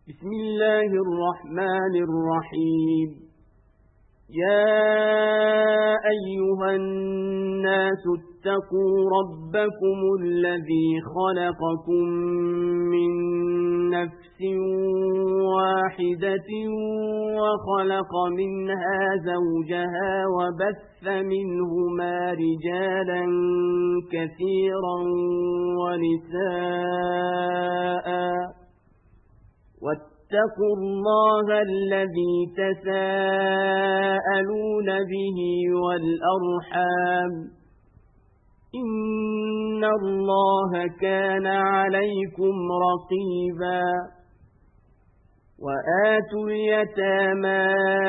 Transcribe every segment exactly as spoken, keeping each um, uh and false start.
بسم الله الرحمن الرحيم. يا أيها الناس اتقوا ربكم الذي خلقكم من نفس واحدة وخلق منها زوجها وبث منهما رجالا كثيرا ونساء واتقوا الله الذي تساءلون به والأرحام إن الله كان عليكم رقيبا. وآتوا اليتامى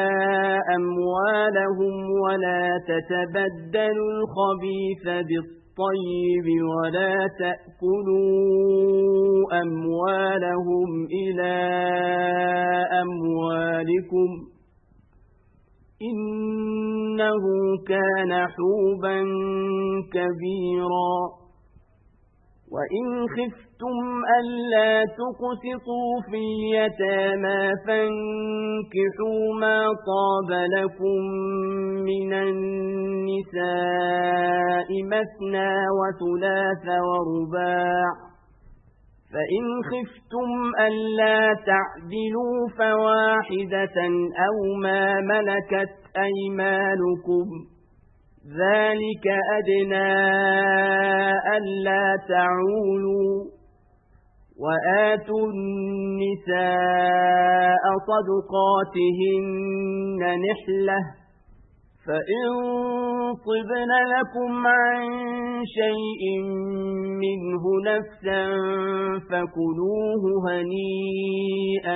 أموالهم ولا تتبدلوا الخبيث بالطيب ولا تأكلوا أموالهم إلى أموالكم إنه كان حوبا كبيرا. وإن خفتم ألا تقسطوا في اليتامى فانكحوا ما طاب لكم من النساء مثنى وثلاث ورباع، فإن خفتم ألا تعدلوا فواحدة أو ما ملكت أيمانكم ذلك أدنى ألا تعولوا. وآتوا النساء صدقاتهن نحلة، فإن طبن لكم عن شيء منه نفسا فكلوه هنيئا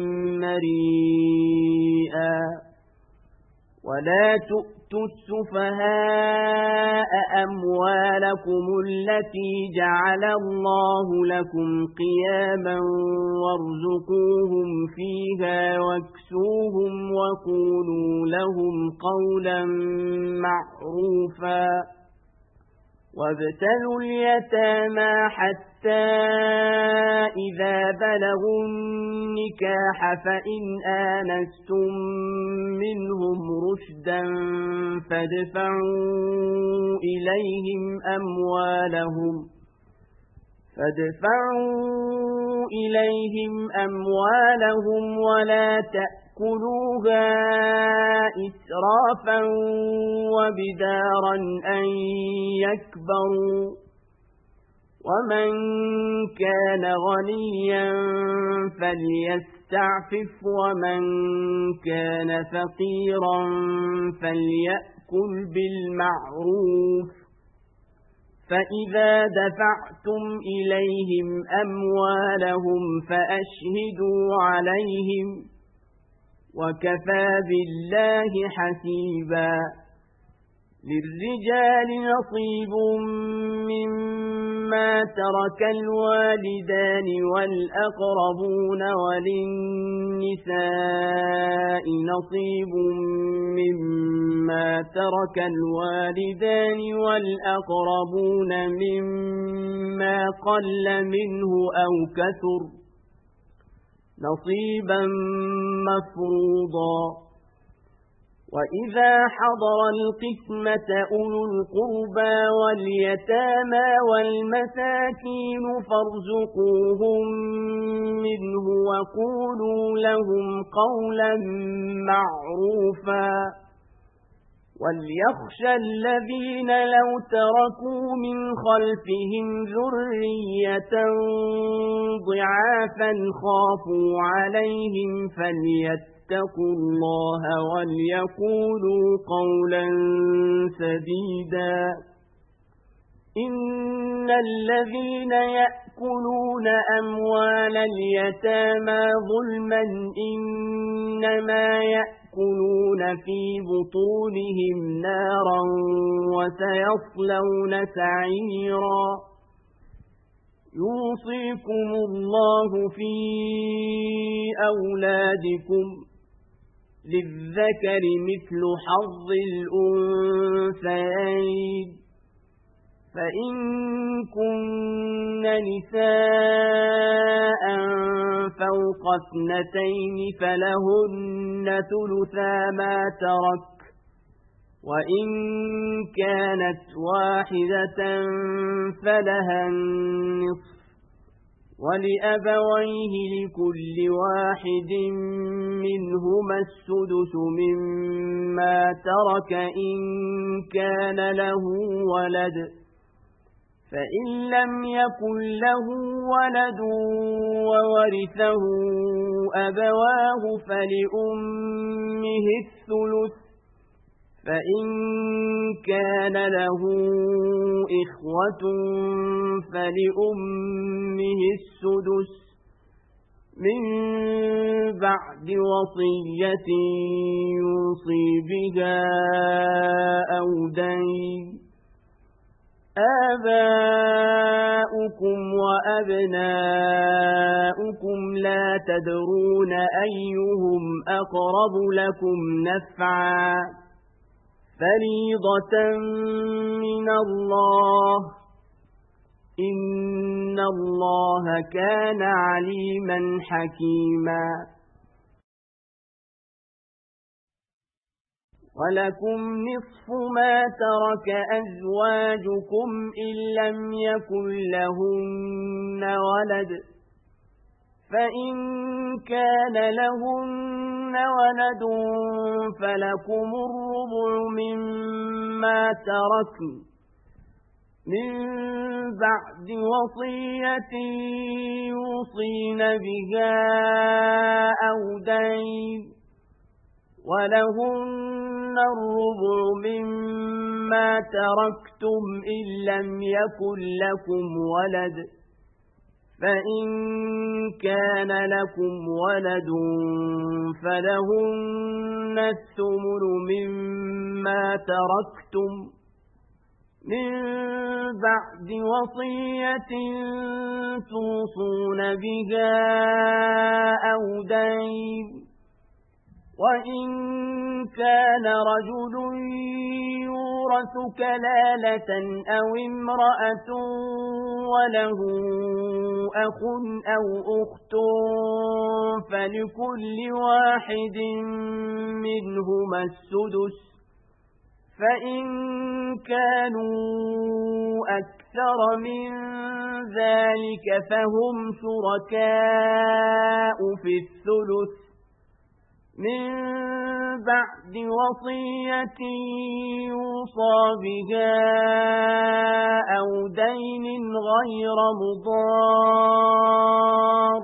مريئا. ولا تؤتوا السفهاء أموالكم التي جعل الله لكم قياما وارزقوهم فيها واكسوهم وقولوا لهم قولا معروفا. وابتلوا اليتامى حتى إذا بلغوا النكاح فإن آنستم منهم رشدا فادفعوا إليهم أموالهم فادفعوا إليهم أموالهم ولا تأكلوها إسرافا وبدارا أن يكبروا. ومن كان غنيا فليستعفف ومن كان فقيرا فليأكل بالمعروف. فإذا دفعتم إليهم أموالهم فأشهدوا عليهم وكفى بالله حسيبا. للرجال نصيب مما ترك الوالدان والأقربون وللنساء نصيب مما ترك الوالدان والأقربون مما قل منه أو كثر نصيبا مفروضا. وإذا حضر القسمة أولو القربى واليتامى والمساكين فارزقوهم منه وقولوا لهم قولا معروفا. وليخشى الذين لو تركوا من خلفهم ذرية ضعافا خافوا عليهم فليتقوا الله وليقولوا قولا سديدا. إن الذين يأكلون أموال اليتامى ظلما إنما يأكلون في بطونهم نارا وسيصلون سعيرا. يوصيكم الله في أولادكم للذكر مثل حظ الأنثيين فإن كن نساء فوق فوق اثنتين فلهن ثلثا ما ترك وإن كانت واحدة فلها النصف ولأبويه لكل واحد منهما السدس مما ترك إن كان له ولد فإن لم يكن له ولد وورثه أبواه فلأمه الثلث فإن كان له إخوة فلأمه السدس من بعد وصية يوصي بها أو دين آباؤكم وأبناؤكم لا تدرون أيهم أقرب لكم نفعا فريضة من الله إن الله كان عليما حكيما ولكم نصف ما ترك أزواجكم إن لم يكن لهن ولد فإن كان لهن ولد فلكم الربع مما تركن من بعد وصية يوصين بها أو دين ولهن الربع مما تركتم إن لم يكن لكم ولد فإن كان لكم ولد فلهن الثمن مما تركتم من بعد وصية توصون بها أو دين وإن كان رجل يورث كلالة أو امرأة وله أخ أو أخت فلكل واحد منهما السدس فإن كانوا أكثر من ذلك فهم شركاء في الثلث من بعد وصية يوصى بها أو دين غير مضار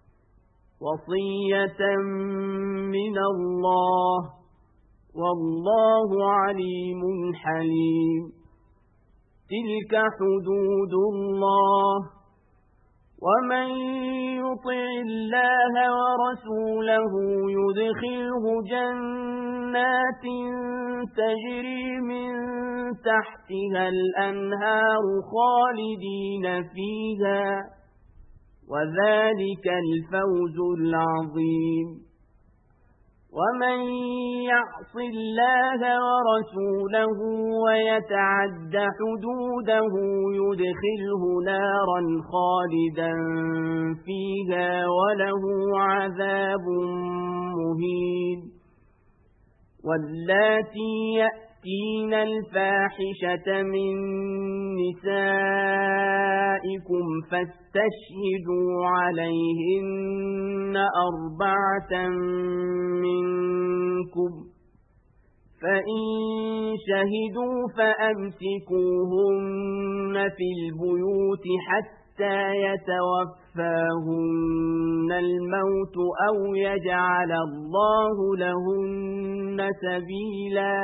وصية من الله والله عليم حليم تلك حدود الله ومن يطع الله ورسوله يدخله جنات تجري من تحتها الأنهار خالدين فيها وذلك الفوز العظيم ومن يعص الله ورسوله ويتعد حدوده يدخله نارا خالدا فيها وله عذاب مهين واللاتي يأتين الفاحشة من نسائكم فاستشهدوا عليهن أربعة منكم فإن شهدوا فأمسكوهن في البيوت حتى يتوفاهن الموت أو يجعل الله لهن سبيلا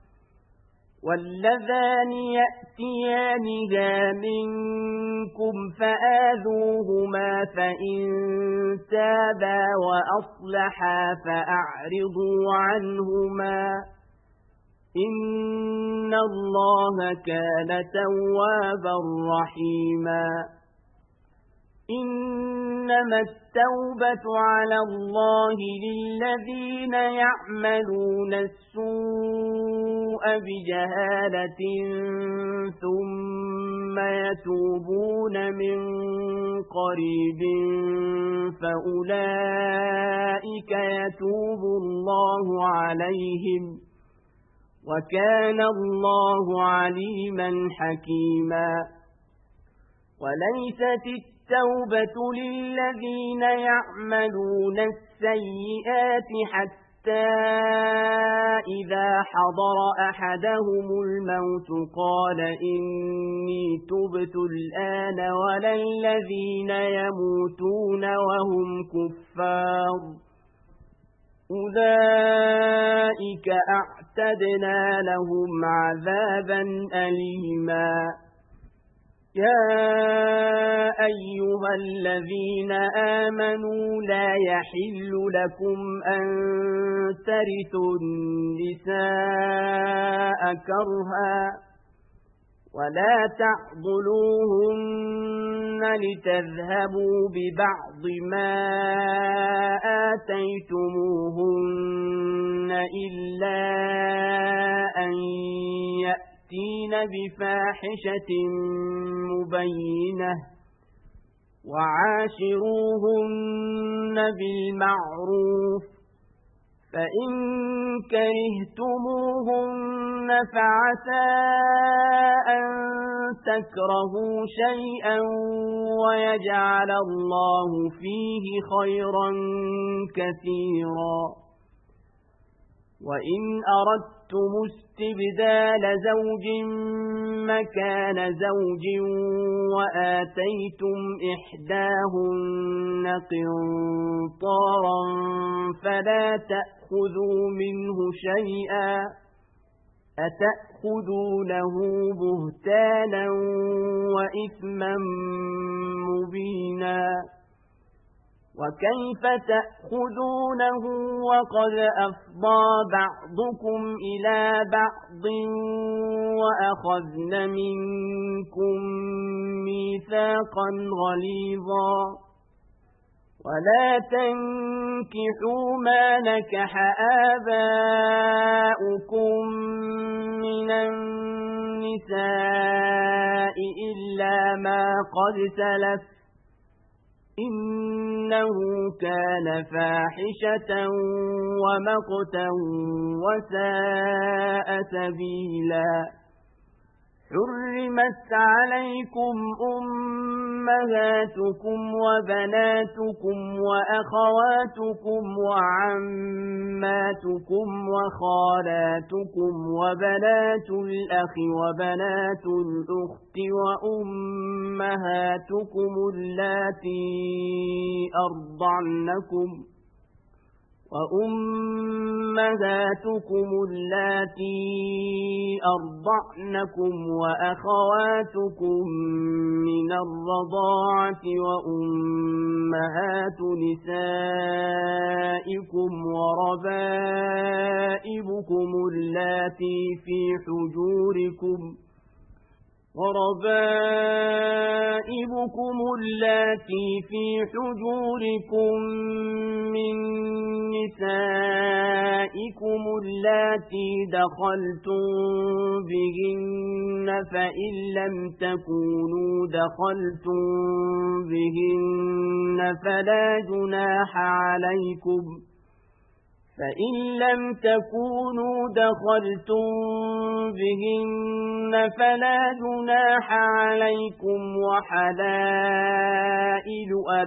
واللذان يأتيانها منكم فآذوهما فإن تابا وأصلحا فأعرضوا عنهما إن الله كان توابا رحيما إنما التوبة على الله للذين يعملون السوء السوء بجهالة ثم يتوبون من قريب فأولئك يتوب الله عليهم وكان الله عليما حكيما وليست التوبة للذين يعملون السيئات حتى إذا حضر أحدهم الموت قال إني تبت الآن ولا الذين يموتون وهم كفار أولئك أعتدنا لهم عذابا أليما يا أيها الذين آمنوا لا يحل لكم أن ترثوا النساء كرها ولا تعضلوهن لتذهبوا ببعض ما آتيتموهن إلا أن يأتين بفاحشة مبينة وعاشروهن بالمعروف فإن كرهتموهن فعسى أن تكرهوا شيئا ويجعل الله فيه خيرا كثيرا وإن أردتم استبدال زوج مكان زوج وآتيتم إحداهن قنطارا فلا تأخذوا منه شيئا أتأخذونه بهتانا وإثما مبينا وكيف تأخذونه وقد أفضى بعضكم إلى بعض وأخذن منكم ميثاقا غليظا ولا تنكحوا ما نكح آباؤكم من النساء إلا ما قد سلف إنه كان فاحشة ومقتا وساء سبيلا حرمت عليكم أمهاتكم وبناتكم وأخواتكم وعماتكم وخالاتكم وبنات الأخ وبنات الأخت وأمهاتكم اللاتي أرضعنكم وأمهاتكم اللاتي أرضعنكم وأخواتكم من الرضاعة وأمهات نسائكم وربائبكم اللاتي في حجوركم وربائبكم اللاتي في حجوركم من نسائكم اللاتي دخلتم بهن فإن لم تكونوا دخلتم بهن فلا جناح عليكم فإن لم تكونوا دخلتم بهن فلا جناح عليكم وحلائل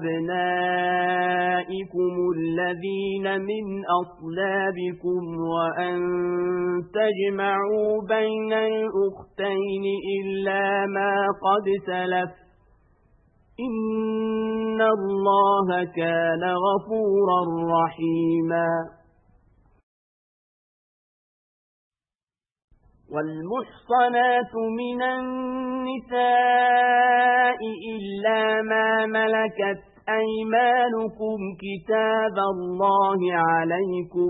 أبنائكم الذين من أصلابكم وأن تجمعوا بين الأختين إلا ما قد سلف إن الله كان غفورا رحيما والمحصنات من النساء إلا ما ملكت أيمانكم كتاب الله عليكم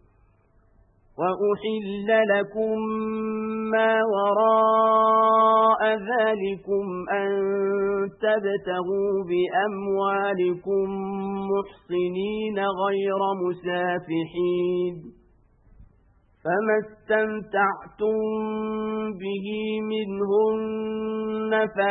وأحل لكم ما وراء ذلكم أن تبتغوا بأموالكم محصنين غير مسافحين فما استمتعتم به منهن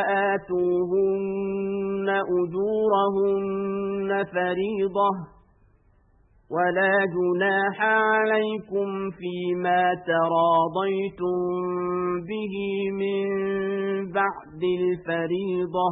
فآتوهن أجورهن فريضة ولا جناح عليكم فيما تراضيتم به من بعد الفريضة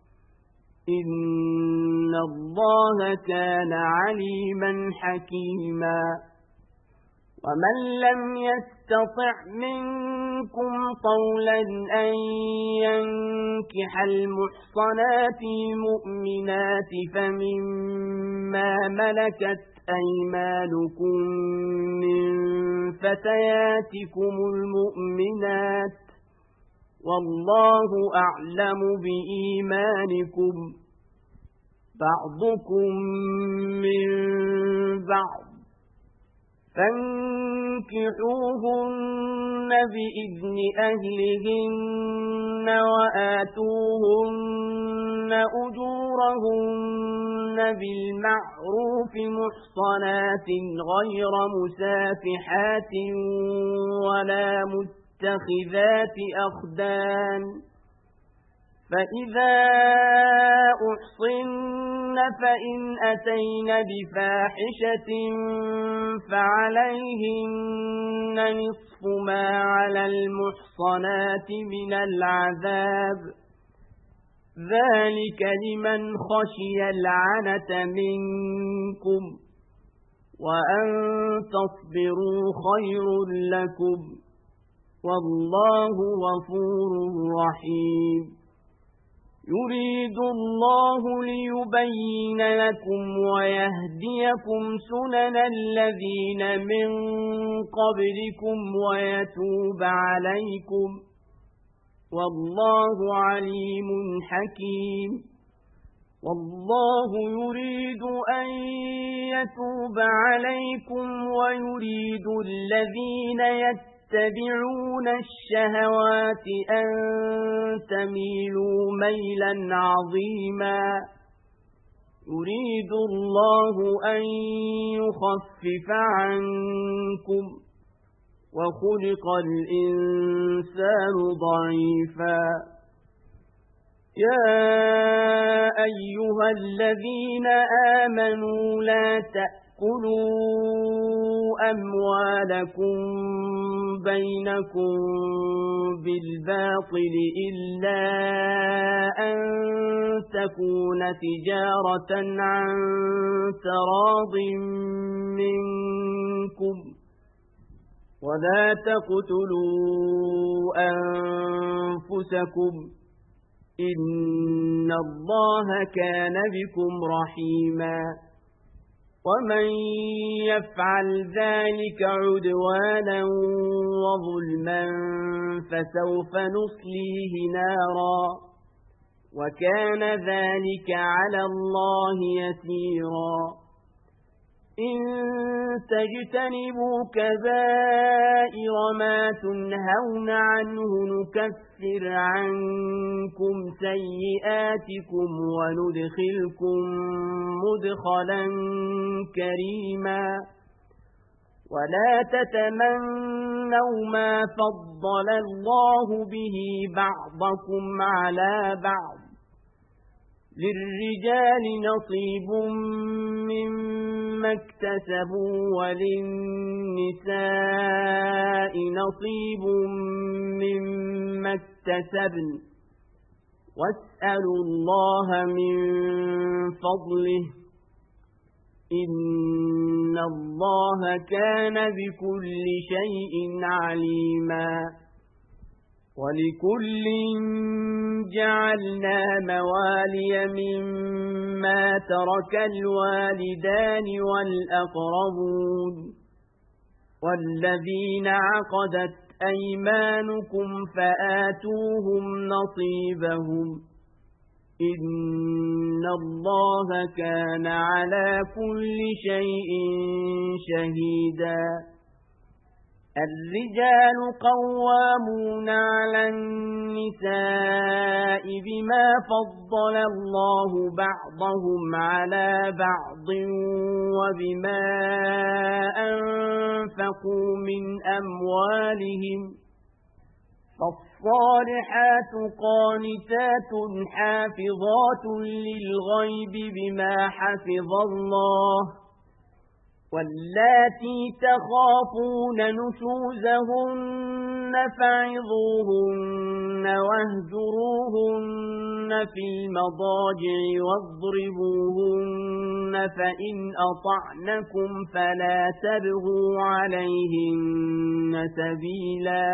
إن الله كان عليما حكيما ومن لم يستطع منكم طولا أن ينكح المحصنات المؤمنات فمما ملكت أيمانكم من فتياتكم المؤمنات والله أعلم بإيمانكم بعضكم من بعض فانكحوهن بإذن أهلهن وآتوهن أجورهن بالمعروف محصنات غير مسافحات ولا متخذات أخدان فإذا أحصن فإن أتين بفاحشة فعليهن نصف ما على المحصنات من العذاب ذلك لمن خشي العنة منكم وأن تصبروا خير لكم والله غفور رحيم يريد الله ليبين لكم ويهديكم سنن الذين من قبلكم ويتوب عليكم والله عليم حكيم والله يريد أن يتوب عليكم ويريد الذين يتبعون تتبعون الشهوات أن تميلوا ميلا عظيما يريد الله أن يخفف عنكم وخلق الإنسان ضعيفا يا أيها الذين آمنوا لا تأكلوا أموالكم بينكم بالباطل إلا أن تكون تجارة عن تراض منكم ولا تقتلوا أنفسكم إن الله كان بكم رحيما ومن يفعل ذلك عدوانا وظلما فسوف نصليه نارا وكان ذلك على الله يسيرا إن تجتنبوا كبائر ما تنهون عنه نكفر عنكم سيئاتكم وندخلكم مدخلا كريما ولا تتمنوا ما فضل الله به بعضكم على بعض للرجال نصيب مما اكتسبوا وللنساء نصيب مما اكتسبن واسألوا الله من فضله إن الله كان بكل شيء عليما ولكل جعلنا موالي مما ترك الوالدان والأقربون والذين عقدت أيمانكم فآتوهم نصيبهم إن الله كان على كل شيء شهيدا الرجال قوامون على النساء بما فضل الله بعضهم على بعض وبما أنفقوا من أموالهم فالصالحات قانتات حافظات للغيب بما حفظ الله واللاتي تخافون نشوزهن فعظوهن واهجروهن في المضاجع واضربوهن فإن أطعنكم فلا تبغوا عليهن سبيلا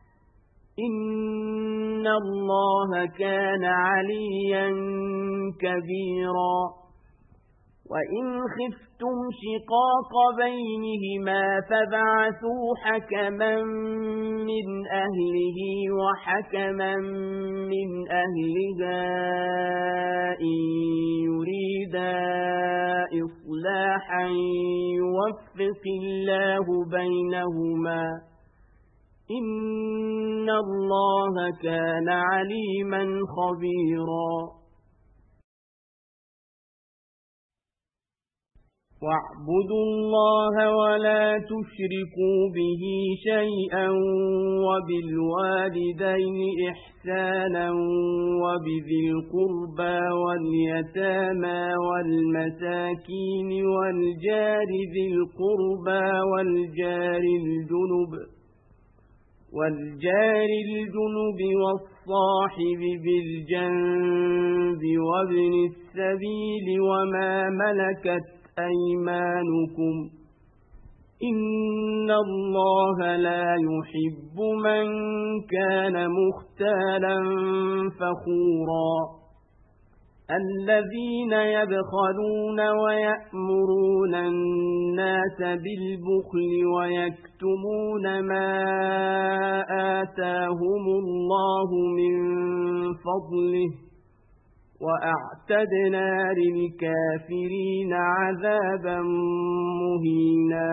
إن الله كان عليا كبيرا وإن خفتم شقاق بينهما فبعثوا حكما من أهله وحكما من أهلها إن يريدا إصلاحا يوفق الله بينهما إن الله كان عليما خبيرا واعبدوا الله ولا تشركوا به شيئا وبالوالدين إحسانا وبذي القربى واليتامى والمساكين والجار ذي القربى والجار الجنب والجار الجنب والصاحب بالجنب وابن السبيل وما ملكت أيمانكم إن الله لا يحب من كان مختالا فخورا الذين يبخلون ويأمرون الناس بالبخل ويكتمون ما آتاهم الله من فضله وأعتدنا للكافرين عذابا مهينا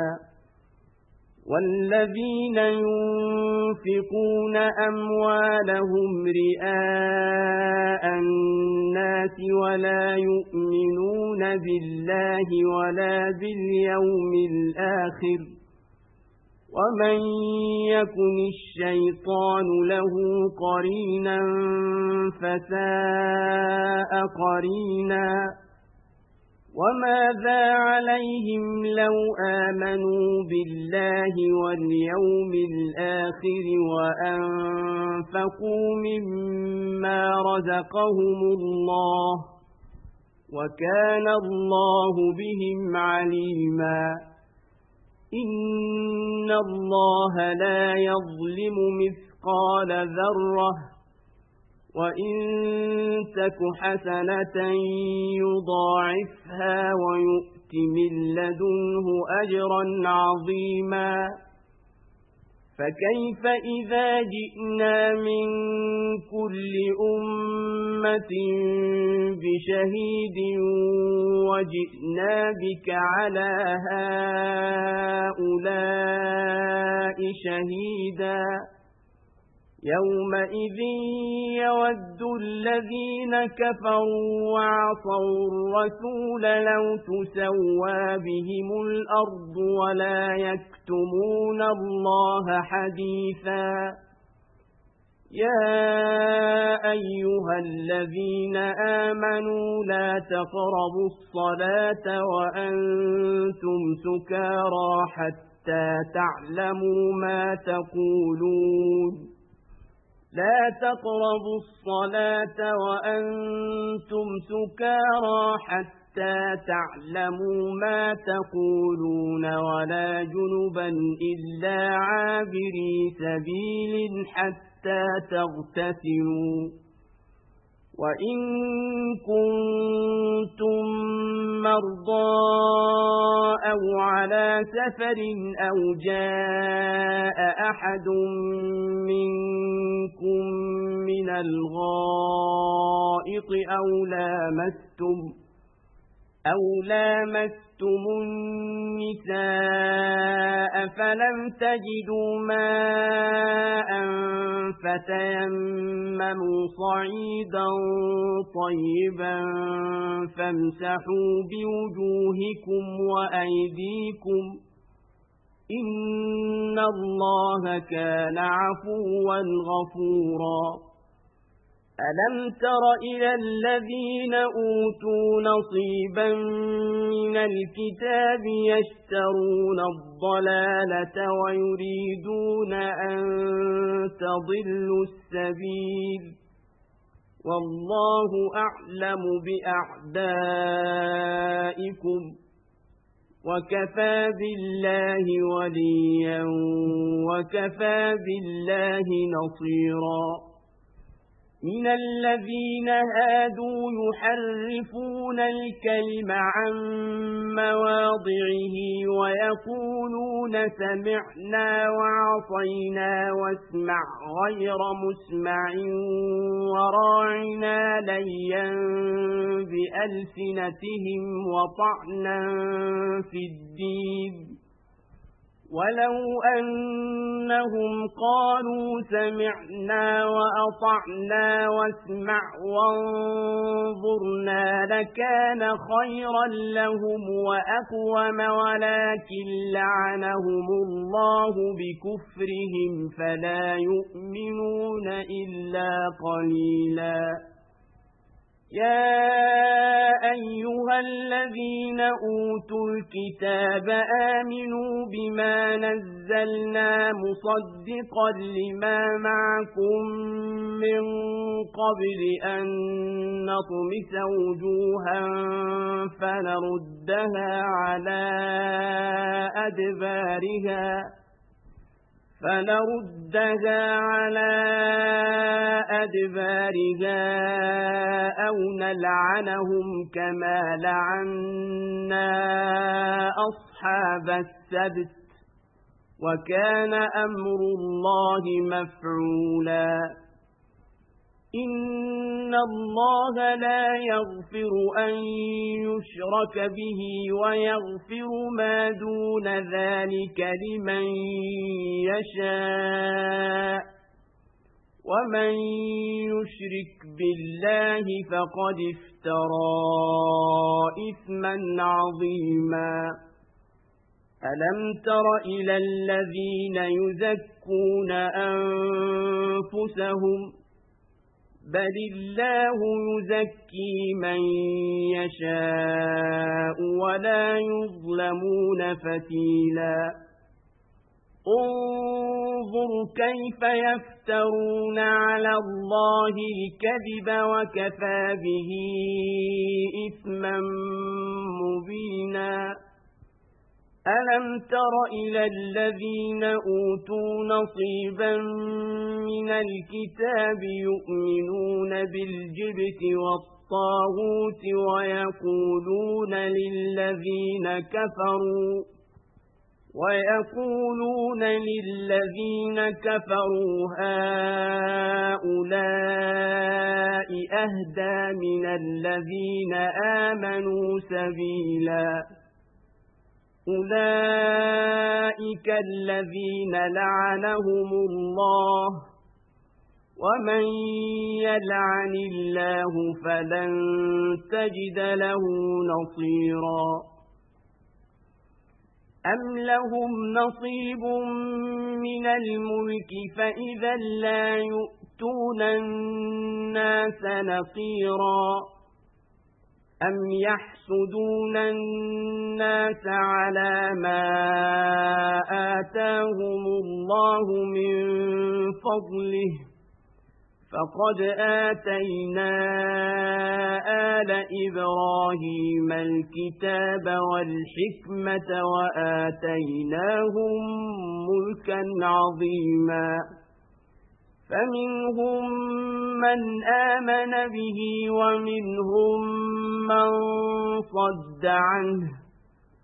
والذين ينفقون أموالهم رئاء الناس ولا يؤمنون بالله ولا باليوم الآخر ومن يكن الشيطان له قرينا فساء قرينا وماذا عليهم لو آمنوا بالله واليوم الآخر وأنفقوا مما رزقهم الله وكان الله بهم عليما إن الله لا يظلم مثقال ذرة وإن تك حسنة يضاعفها ويؤت من لدنه أجرا عظيما فكيف إذا جئنا من كل أمة بشهيد وجئنا بك على هؤلاء شهيدا يومئذ يود الذين كفروا وعصوا الرسول لو تسوى بهم الأرض ولا يكتمون الله حديثا يا أيها الذين آمنوا لا تقربوا الصلاة وأنتم سكارى حتى تعلموا ما تقولون لا تقربوا الصلاة وأنتم سكارى حتى تعلموا ما تقولون ولا جنبا إلا عابري سبيل حتى تغتسلوا وإن كنتم مرضى أو على سفر أو جاء أحد منكم من الغائط أو لامستم أو لامستم النساء فلم تجدوا ماء فتيمموا صعيدا طيبا فامسحوا بوجوهكم وأيديكم إن الله كان عفوا غفورا ألم تر إلى الذين أوتوا نصيبا من الكتاب يشترون الضلالة ويريدون أن تضلوا السبيل والله أعلم بأعدائكم وكفى بالله وليا وكفى بالله نصيرا من الذين هادوا يحرفون الكلم عن مواضعه ويقولون سمعنا وعصينا واسمع غير مسمع وراعنا ليا بألسنتهم وطعنا في الدين ولو أنهم قالوا سمعنا وأطعنا واسمع وانظرنا لكان خيرا لهم وأقوم ولكن لعنهم الله بكفرهم فلا يؤمنون إلا قليلا يا أيها الذين أوتوا الكتاب آمنوا بما نزلنا مصدقا لما معكم من قبل أن نطمس وجوها فنردها على أدبارها فنردها على أدبارها أو نلعنهم كما لعنا أصحاب السبت وكان أمر الله مفعولا إن الله لا يغفر أن يشرك به ويغفر ما دون ذلك لمن يشاء ومن يشرك بالله فقد افترى إثما عظيما ألم تر إلى الذين يزكون أنفسهم بل الله يزكي من يشاء ولا يظلمون فتيلا انظر كيف يفترون على الله الكذب وكفى به إثما مبينا ألم تر إلى الذين أوتوا نصيبا من الكتاب يؤمنون بالجبت والطاغوت ويقولون للذين كفروا ويقولون للذين كفروا هؤلاء أهدى من الذين آمنوا سبيلا أولئك الذين لعنهم الله ومن يلعن الله فلن تجد له نصيرا أم لهم نصيب من الملك فإذا لا يؤتون الناس نصيرا أم يحسدون الناس على ما آتاهم الله من فضله فقد آتينا آل إبراهيم الكتاب والحكمة وآتيناهم ملكا عظيما فمنهم من آمن به ومنهم من صد عنه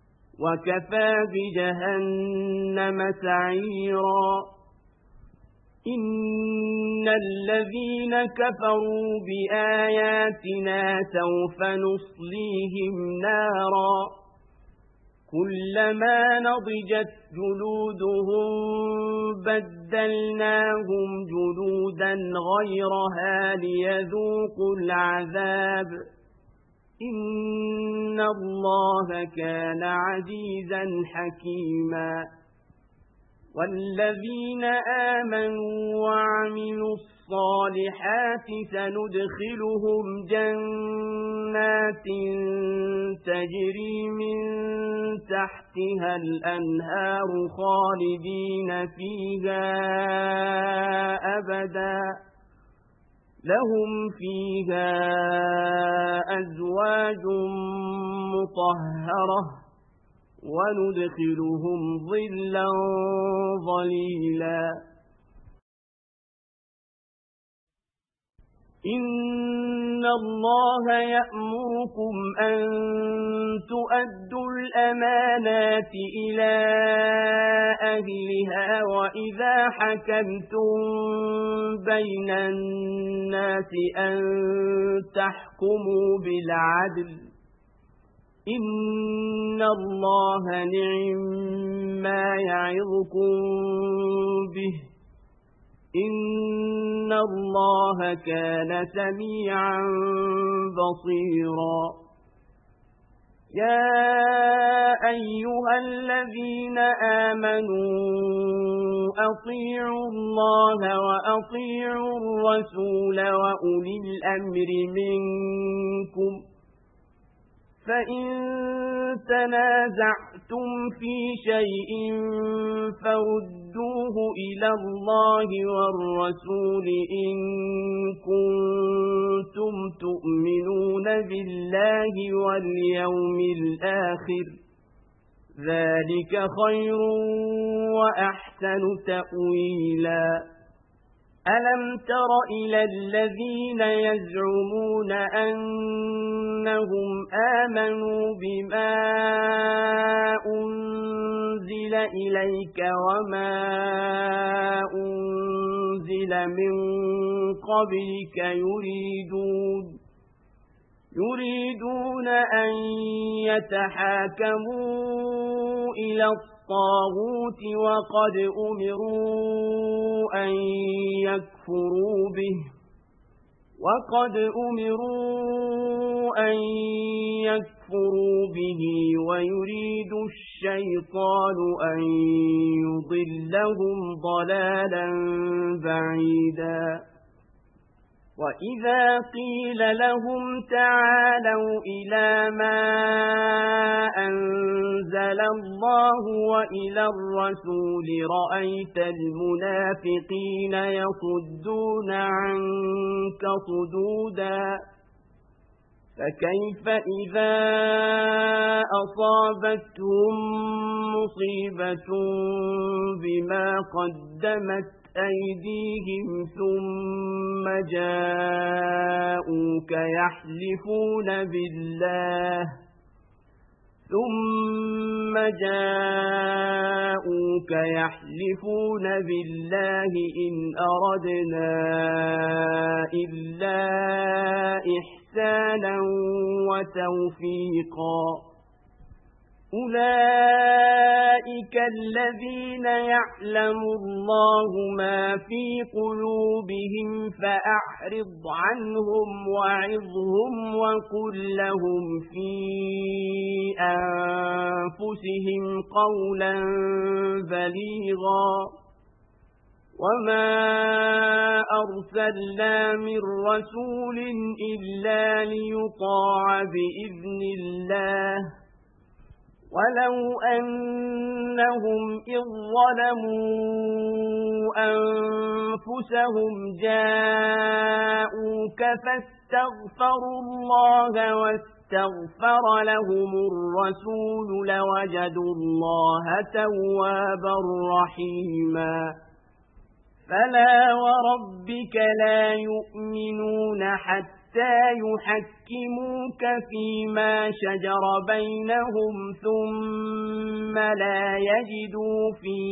وكفى بجهنم سعيرا إن الذين كفروا بآياتنا سوف نصليهم نارا كلما نضجت جلودهم بدلناهم جلودا غيرها ليذوقوا العذاب إن الله كان عزيزا حكيما والذين آمنوا وعملوا الصالحات سندخلهم جنات تجري من تحتها الأنهار خالدين فيها أبدا لهم فيها أزواج مطهرة وندخلهم ظلا ظليلا إن الله يأمركم أن تؤدوا الأمانات إلى أهلها وإذا حكمتم بين الناس أن تحكموا بالعدل إن الله نعم ما يعظكم به إن الله كان سميعا بصيرا يا أيها الذين آمنوا أطيعوا الله وأطيعوا الرسول وأولي الأمر منكم فإن تنازعتم في شيء فردوه إلى الله والرسول إن كنتم تؤمنون بالله واليوم الآخر ذلك خير وأحسن تأويلا ألم تر إلى الذين يزعمون أنهم آمنوا بما أنزل إليك وما أنزل من قبلك يريدون يريدون أن يتحاكموا إلى الطاغوت وقد أمروا أن يكفروا به وقد أمروا أن يكفروا به ويريد الشيطان أن يضلهم ضلالا بعيدا وإذا قيل لهم تعالوا إلى ما أنزل الله وإلى الرسول رأيت المنافقين يصدون عنك صدودا فكيف إذا أصابتهم مصيبة بما قدمت أيديهم ثم جاءوك يحلفون بالله ثم جاءوك يحلفون بالله إن أردنا إلا إحسانا وتوفيقا أولئك الذين يعلم الله ما في قلوبهم فأعرض عنهم وعظهم وقل لهم في أنفسهم قولا بليغا وما أرسلنا من رسول إلا ليطاع بإذن الله ولو أنهم إذ ظلموا أنفسهم جاءوك فاستغفروا الله واستغفر لهم الرسول لوجدوا الله توابا رحيما فلا وربك لا يؤمنون حتى حتى يحكموك فيما شجر بينهم ثم لا يجدوا في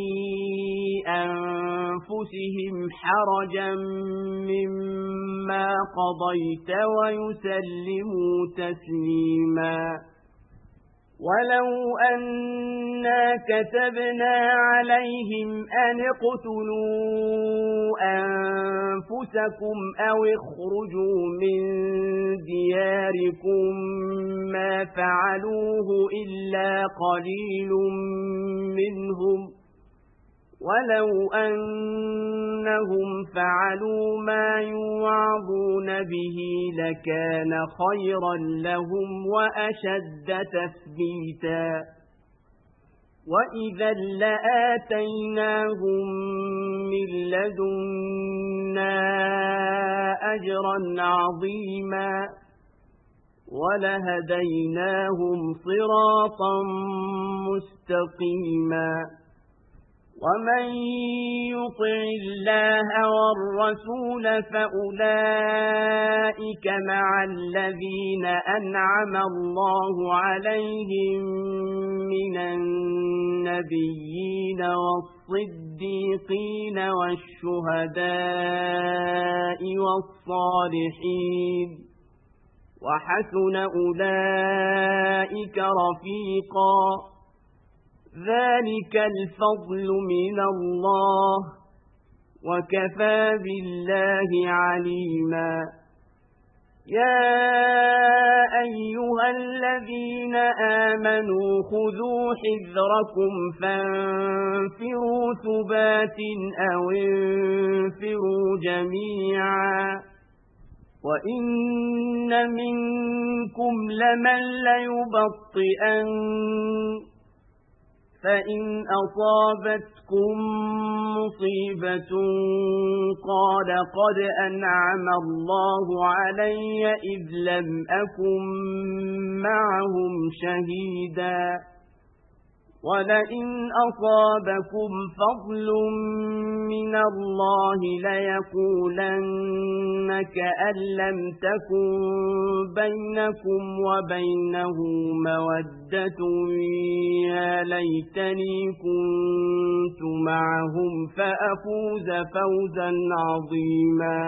أنفسهم حرجا مما قضيت ويسلموا تسليما ولو أنا كتبنا عليهم أن اقتلوا أنفسكم أو اخرجوا من دياركم ما فعلوه إلا قليل منهم ولو أنهم فعلوا ما يوعظون به لكان خيرا لهم وأشد تثبيتا وإذا لآتيناهم من لدنا أجرا عظيما ولهديناهم صراطا مستقيما ومن يطع الله والرسول فأولئك مع الذين أنعم الله عليهم من النبيين والصديقين والشهداء والصالحين وحسن أولئك رفيقا ذلك الفضل من الله وكفى بالله عليما يا أيها الذين آمنوا خذوا حذركم فانفروا ثبات أو انفروا جميعا وإن منكم لمن ليبطئن فإن أصابتكم مصيبة قال قد أنعم الله علي إذ لم أكن معهم شهيدا ولئن أصابكم فضل من الله ليقولن كأن لم تكن بينكم وبينه مودة يا ليتني كنت معهم فأفوز فوزا عظيما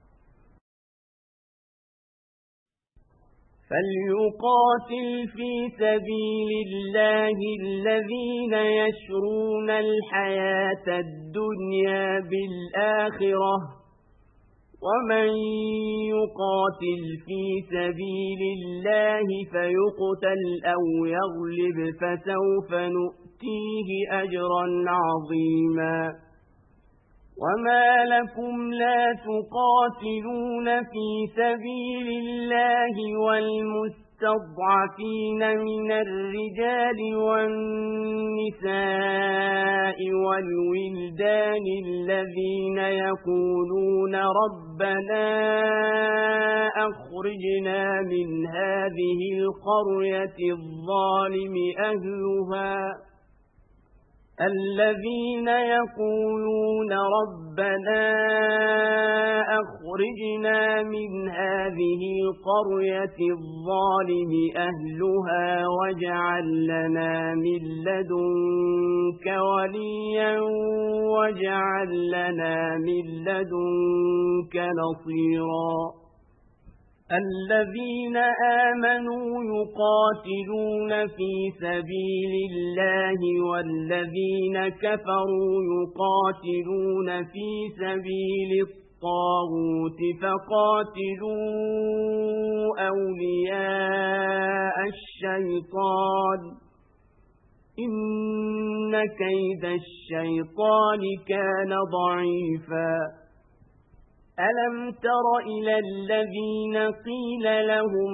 فليقاتل في سبيل الله الذين يشرون الحياة الدنيا بالآخرة ومن يقاتل في سبيل الله فيقتل أو يغلب فسوف نؤتيه أجرا عظيما وما لكم لا تقاتلون في سبيل الله والمستضعفين من الرجال والنساء والولدان الذين يقولون ربنا أخرجنا من هذه القرية الظالم أهلها الذين يقولون ربنا أخرجنا من هذه القرية الظالم أهلها واجعل لنا من لدنك وليا واجعل لنا من لدنك نصيرا الذين آمنوا يقاتلون في سبيل الله والذين كفروا يقاتلون في سبيل الطاغوت فقاتلوا أولياء الشيطان إن كيد الشيطان كان ضعيفا ألم تر إلى الذين قيل لهم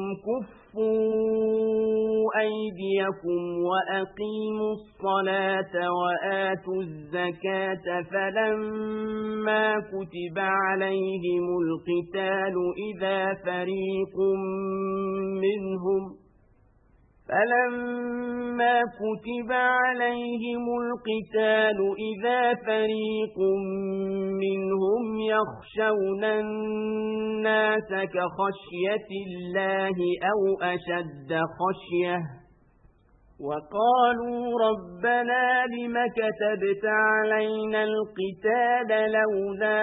كفوا أيديكم وأقيموا الصلاة وآتوا الزكاة فلما كتب عليهم القتال إذا فريق منهم فلما كتب عليهم القتال إذا فريق منهم يخشون الناس كخشية الله أو أشد خشية وقالوا ربنا لم كتبت علينا القتال لولا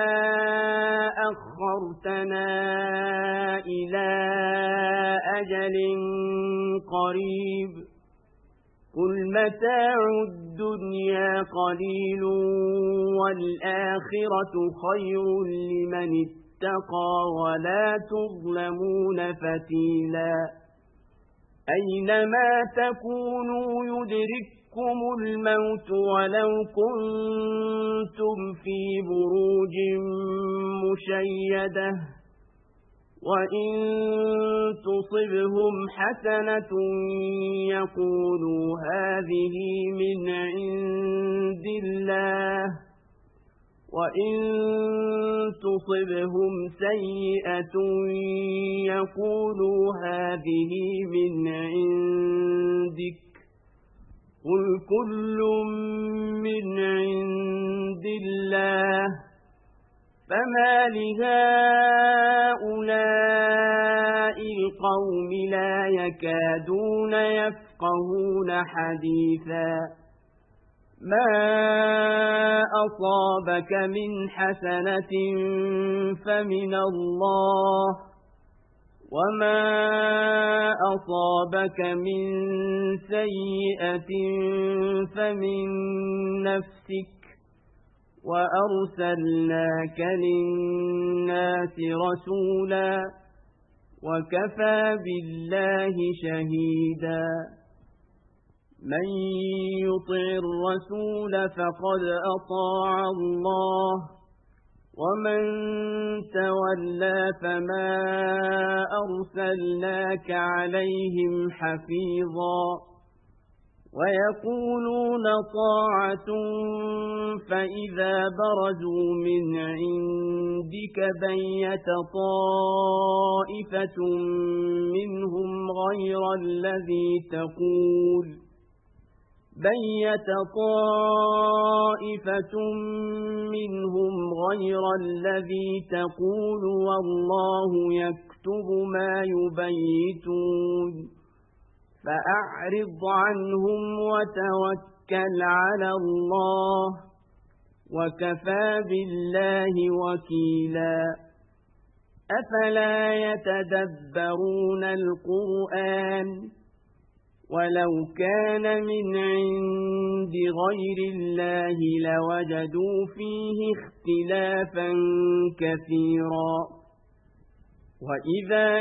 أخرتنا إلى أجل قريب قل متاع الدنيا قليل والآخرة خير لمن اتقى ولا تظلمون فتيلا أينما تكونوا يدرككم الموت ولو كنتم في بروج مشيدة وإن تصبهم حسنة يقولوا هذه من عند الله وإن تصبهم سيئة يقولوا هذه من عندك قل كل من عند الله فما لهؤلاء القوم لا يكادون يفقهون حديثا ما أصابك من حسنة فمن الله وما أصابك من سيئة فمن نفسك وأرسلناك للناس رسولا وكفى بالله شهيدا من يطع الرسول فقد أطاع الله ومن تولى فما أرسلناك عليهم حفيظا ويقولون طاعة فإذا برزوا من عندك بيت طائفة منهم غير الذي تقول بيت طائفة منهم غير الذي تقول والله يكتب ما يبيتون فأعرض عنهم وتوكل على الله وكفى بالله وكيلا أفلا يتدبرون القرآن ولو كان من عند غير الله لوجدوا فيه اختلافا كثيرا وإذا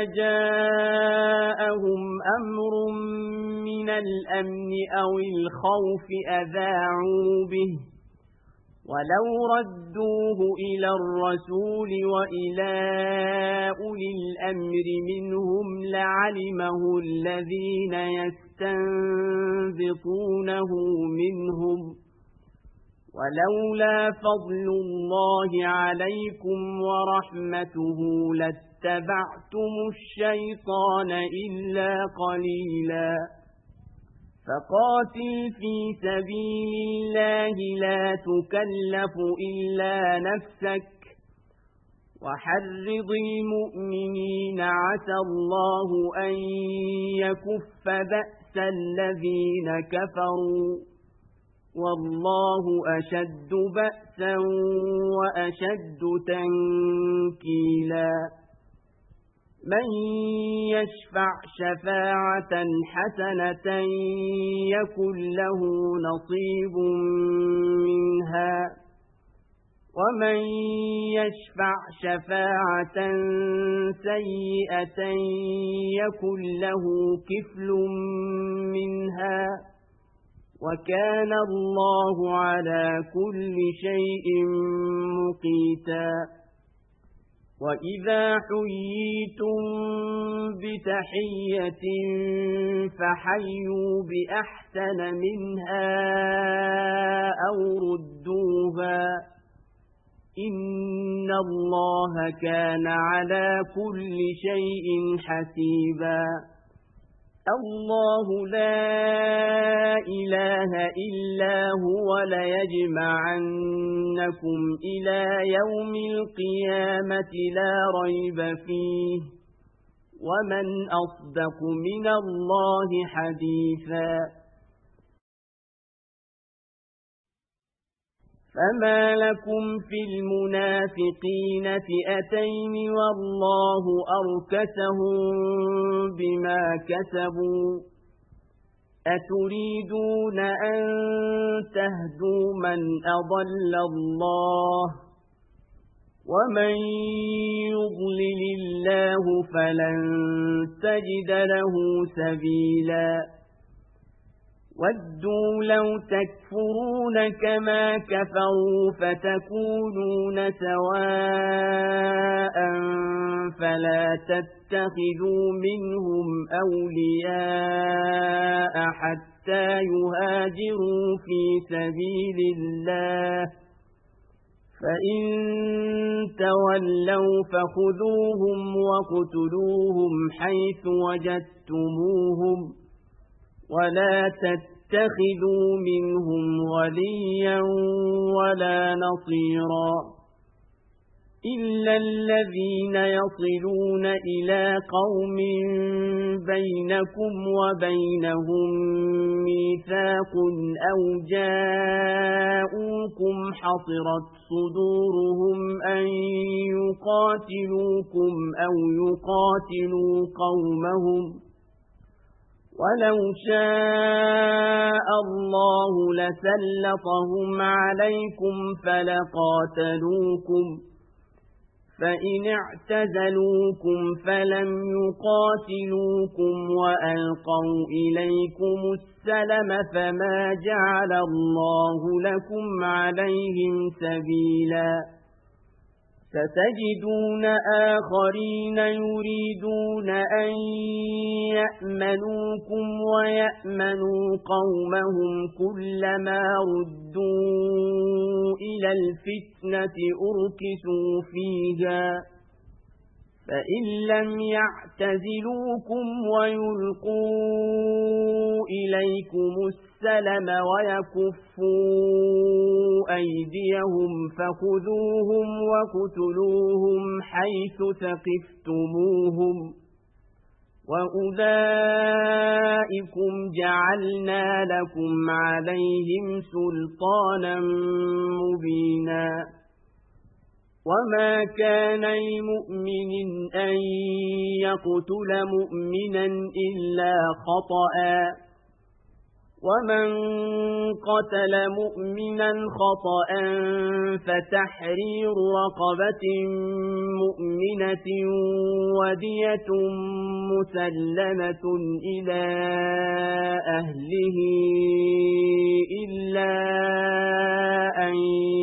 جاءهم أمر من الأمن أو الخوف أذاعوا به ولو ردوه إلى الرسول وإلى أولي الأمر منهم لعلمه الذين يستنبطونه منهم ولولا فضل الله عليكم ورحمته لاتبعتم الشيطان إلا قليلا فقاتل في سبيل الله لا تكلف إلا نفسك وحرض المؤمنين عسى الله أن يكف بأس الذين كفروا والله أشد بأسا وأشد تنكيلا من يشفع شفاعة حسنة يكن له نصيب منها ومن يشفع شفاعة سيئة يكن له كفل منها وكان الله على كل شيء مقيتا وإذا حييتم بتحية فحيوا بأحسن منها أو ردوها إن الله كان على كل شيء حسيبا الله لا إله إلا هو ليجمعنكم إلى يوم القيامة لا ريب فيه ومن أصدق من الله حديثا فما لكم في المنافقين فئتين والله أركسهم بما كسبوا أتريدون أن تهدوا من أضل الله ومن يضلل الله فلن تجد له سبيلا ودوا لو تكفرون كما كفروا فتكونون سواء فلا تتخذوا منهم أولياء حتى يهاجروا في سبيل الله فإن تولوا فخذوهم وقتلوهم حيث وجدتموهم ولا تتخذوا منهم وليا ولا نصيرا إلا الذين يصلون إلى قوم بينكم وبينهم ميثاق أو جاءوكم حصرت صدورهم أن يقاتلوكم أو يقاتلوا قومهم ولو شاء الله لسلطهم عليكم فلقاتلوكم فإن اعتزلوكم فلم يقاتلوكم وألقوا إليكم السلم فما جعل الله لكم عليهم سبيلا ستجدون آخرين يريدون أن يأمنوكم ويأمنوا قومهم كلما ردوا إلى الفتنة أركسوا فيها فإن لم يعتزلوكم ويلقوا إليكم السلم ويكفوا أيديهم فخذوهم وقتلوهم حيث ثقفتموهم وأولئكم جعلنا لكم عليهم سلطانا مبينا وما كان لمؤمن أن يقتل مؤمنا إلا خطأ ومن قتل مؤمنا خطأ فتحرير رقبة مؤمنة ودية مسلمة إلى أهله إلا أن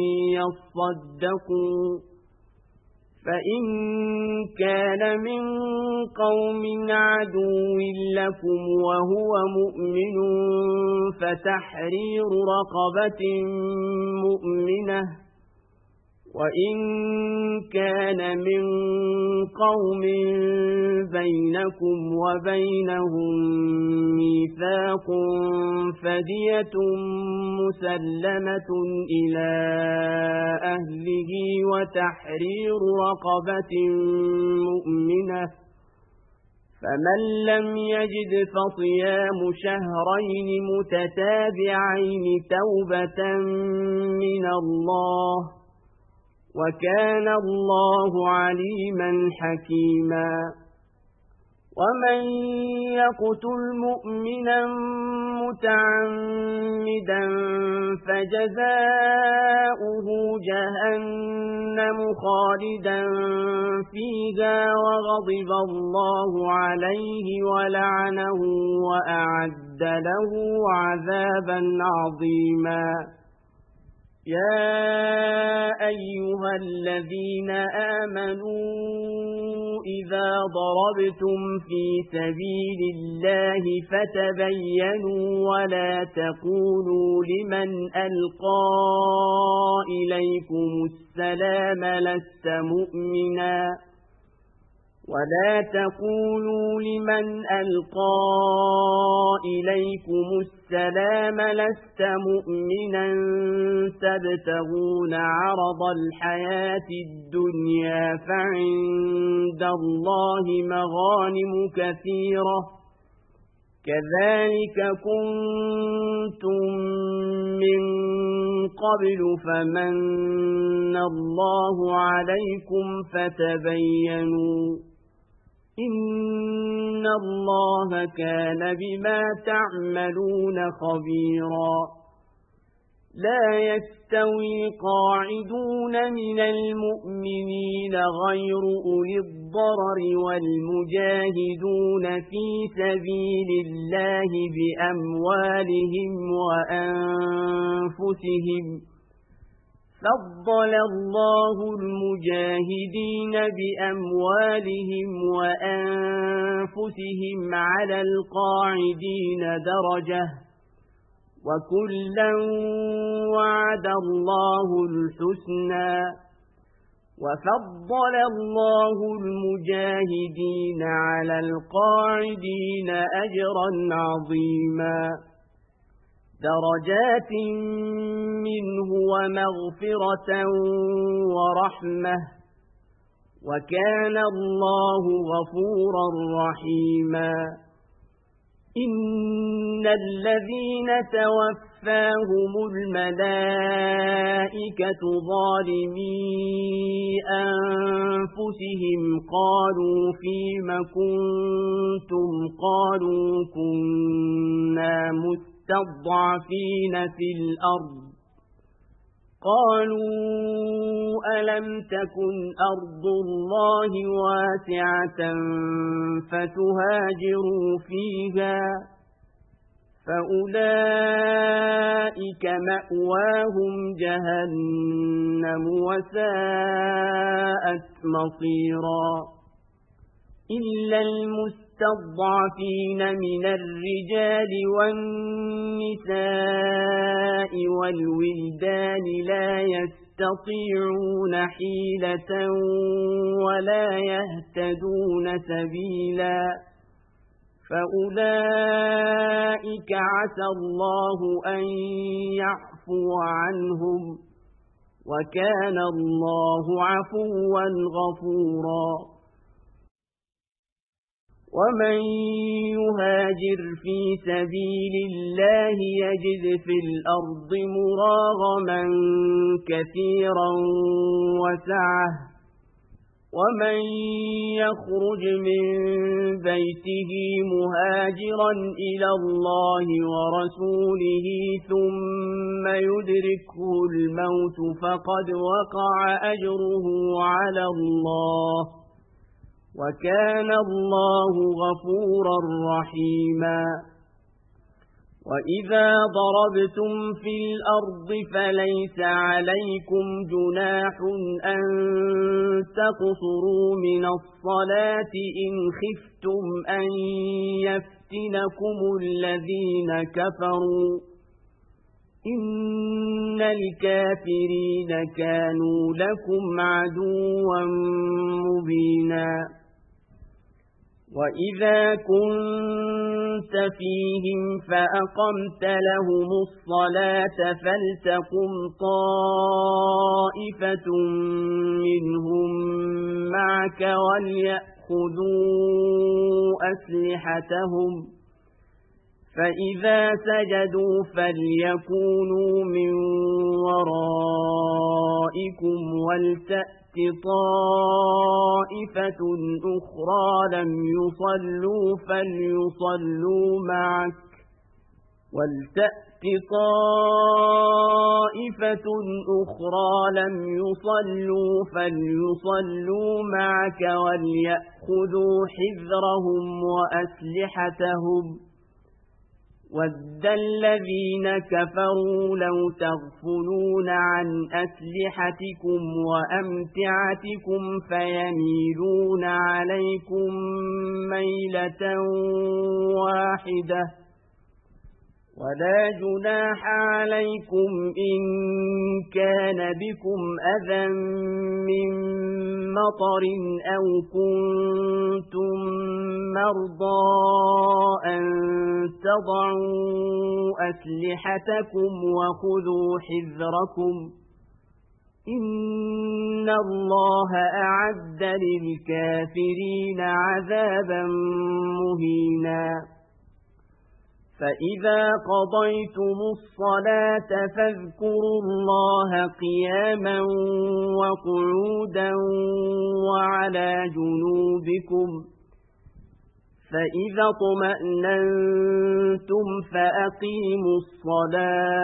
يصدقوا فإن كان من قوم عدو لكم وهو مؤمن فتحرير رقبة مؤمنة وإن كان من قوم بينكم وبينهم ميثاق فدية مسلمة إلى أهله وتحرير رقبة مؤمنة فمن لم يجد فصيام شهرين متتابعين توبة من الله وكان الله عليما حكيما ومن يقتل مؤمنا متعمدا فجزاؤه جهنم خالدا فيها وغضب الله عليه ولعنه وأعد له عذابا عظيما يا أيها الذين آمنوا إذا ضربتم في سبيل الله فتبينوا ولا تقولوا لمن ألقى إليكم السلام لست مؤمنا ولا تقولوا لمن ألقى إليكم السلام لست مؤمنا تبتغون عرض الحياة الدنيا فعند الله مغانم كثيرة كذلك كنتم من قبل فمن الله عليكم فتبينوا إن الله كان بما تعملون خبيرا لا يستوي القاعدون من المؤمنين غير أولي الضرر والمجاهدون في سبيل الله بأموالهم وأنفسهم فضل الله المجاهدين بأموالهم وأنفسهم على القاعدين درجة وكلا وعد الله الحسنى وفضل الله المجاهدين على القاعدين أجرا عظيما درجات منه ومغفرة ورحمة وكان الله غفورا رحيما إن الذين توفاهم الملائكة ظالمي أنفسهم قالوا فيم كنتم قالوا كنا مستضعفين في الأرض قالوا ألم تكن أرض الله واسعة فتهاجروا فيها فأولئك مأواهم جهنم وساءت مصيرا إلا المستضعفين من الرجال والنساء والولدان لا يستطيعون حيلة ولا يهتدون سبيلا فأولئك عسى الله أن يعفو عنهم وكان الله عفوا غفورا ومن يهاجر في سبيل الله يجد في الأرض مراغما كثيرا وسعة ومن يخرج من بيته مهاجرا إلى الله ورسوله ثم يدركه الموت فقد وقع أجره على الله وكان الله غفورا رحيما وإذا ضربتم في الأرض فليس عليكم جناح أن تقصروا من الصلاة إن خفتم أن يفتنكم الذين كفروا إن الكافرين كانوا لكم عدوا مبينا وإذا كنت فيهم فأقمت لهم الصلاة فلتقم طائفة منهم معك وليأخذوا أسلحتهم فإذا سجدوا فليكونوا من ورائكم ولتأت طائفة أخرى لم يصلوا فليصلوا معك ولتأت طائفة أخرى لم يصلوا فليصلوا معك وليأخذوا حذرهم وأسلحتهم وَدَّ الَّذِينَ كَفَرُوا لَوْ تَغْفُلُونَ عَنْ أَسْلِحَتِكُمْ وَأَمْتِعَتِكُمْ فَيَمِيلُونَ عَلَيْكُمْ مَيْلَةً وَاحِدَةً ولا جناح عليكم إن كان بكم أذى من مطر أو كنتم مرضى أن تضعوا أسلحتكم وخذوا حذركم إن الله أعد للكافرين عذابا مهينا فإذا قضيتم الصلاة فاذكروا الله قياما وقعودا وعلى جنوبكم فإذا اطمأننتم فأقيموا الصلاة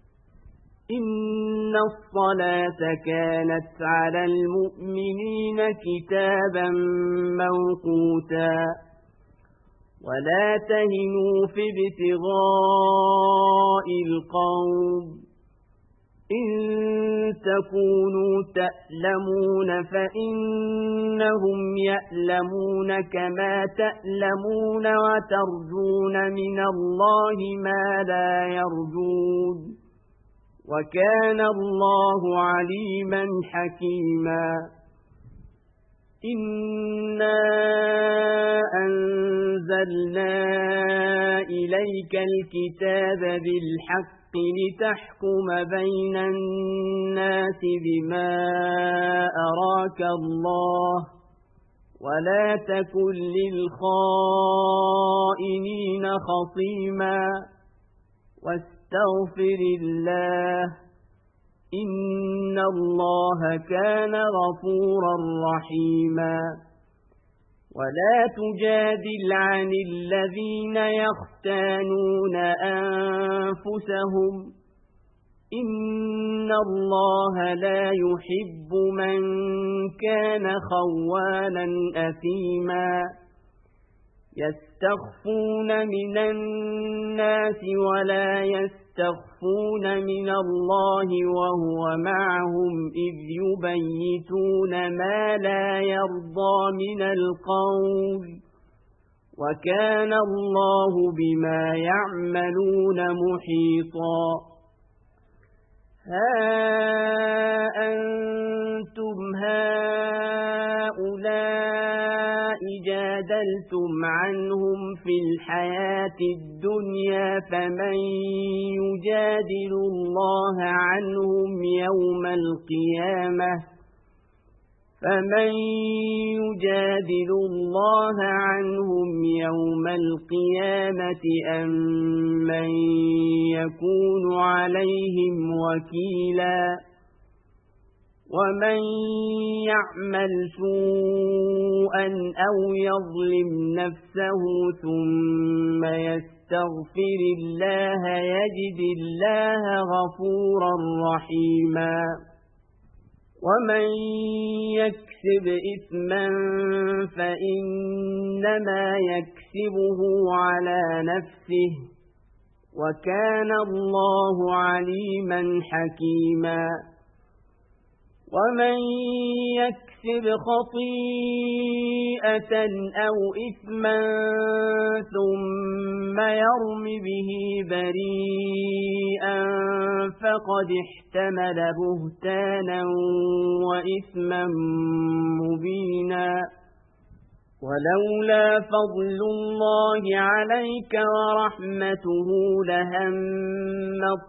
إن الصلاة كانت على المؤمنين كتابا موقوتا ولا تهنوا في ابتغاء القوم إن تكونوا تألمون فإنهم يألمون كما تألمون وترجون من الله ما لا يرجون وكان الله عليما حكيما إنا أنزلنا إليك الكتاب بالحق لتحكم بين الناس بما أراك الله ولا تكن للخائنين خصيما واستغفر الله إن الله كان غفورا رحيما ولا تجادل عن الذين يختانون أنفسهم إن الله لا يحب من كان خوانا أثيما يستخفون من الناس ولا يستخفون من الله وهو معهم إذ يبيتون ما لا يرضى من القول وكان الله بما يعملون محيطا ها أنتم هؤلاء جادلتم عنهم في الحياة الدنيا فمن يجادل الله عنهم يوم القيامة فمن يجادل الله عنهم يوم القيامة أم من يكون عليهم وكيلا ومن يعمل سوءا أو يظلم نفسه ثم يستغفر الله يجد الله غفورا رحيما ومن يكسب إثما فإنما يكسبه على نفسه وكان الله عليما حكيما ومن يكسب خطيئة أو إثما ثم يرم به بريئا فقد احتمل بهتانا وإثما مبينا ولولا فضل الله عليك ورحمته لهم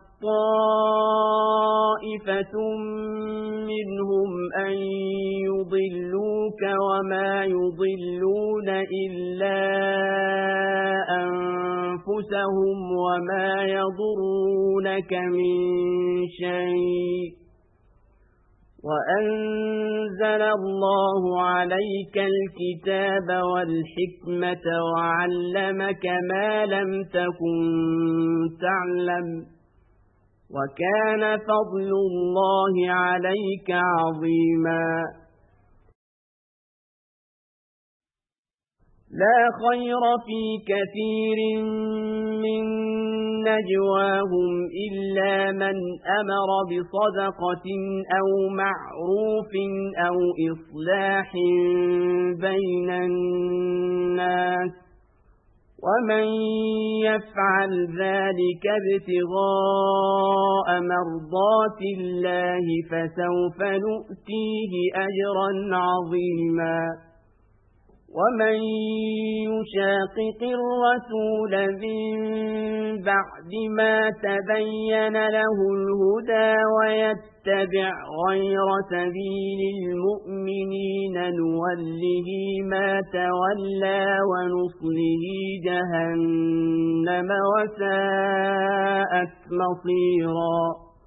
طائفة منهم أن يضلوك وما يضلون إلا أنفسهم وما يضرونك من شيء وأنزل الله عليك الكتاب والحكمة وعلمك ما لم تكن تعلم وكان فضل الله عليك عظيما لا خير في كثير من نجواهم إلا من أمر بصدقة أو معروف أو إصلاح بين الناس ومن يفعل ذلك ابتغاء مرضات الله فسوف نؤتيه أجرا عظيما ومن يشاقق الرسول من بعد ما تبين له الهدى ويتبع غير سبيل المؤمنين نوله ما تولى ونصله جهنم وساءت مصيرا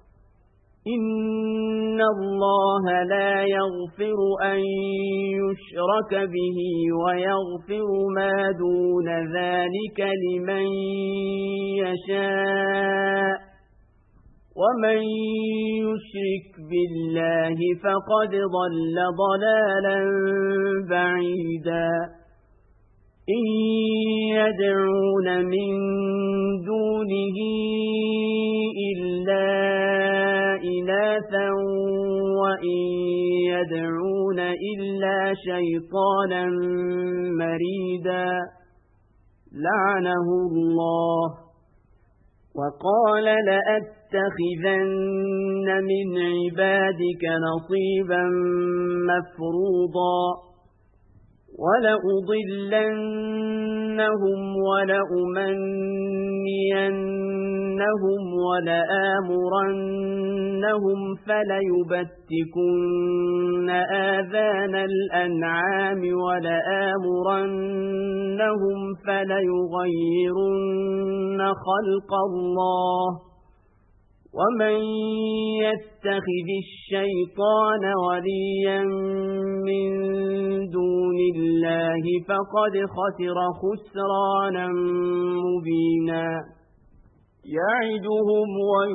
إن الله لا يغفر أن يشرك به ويغفر ما دون ذلك لمن يشاء ومن يشرك بالله فقد ضل ضلالا بعيدا إن يدعون من دونه إلا إناثا وإن يدعون إلا شيطانا مريدا لعنه الله وقال لأتخذن من عبادك نصيبا مفروضا ولأضلنهم ولأمنينهم ولآمرنهم فليبتكن آذان الأنعام ولآمرنهم فليغيرن خلق الله ومن يتخذ الشيطان وليا من دون الله فقد خسر خسرانا مبينا يعدهم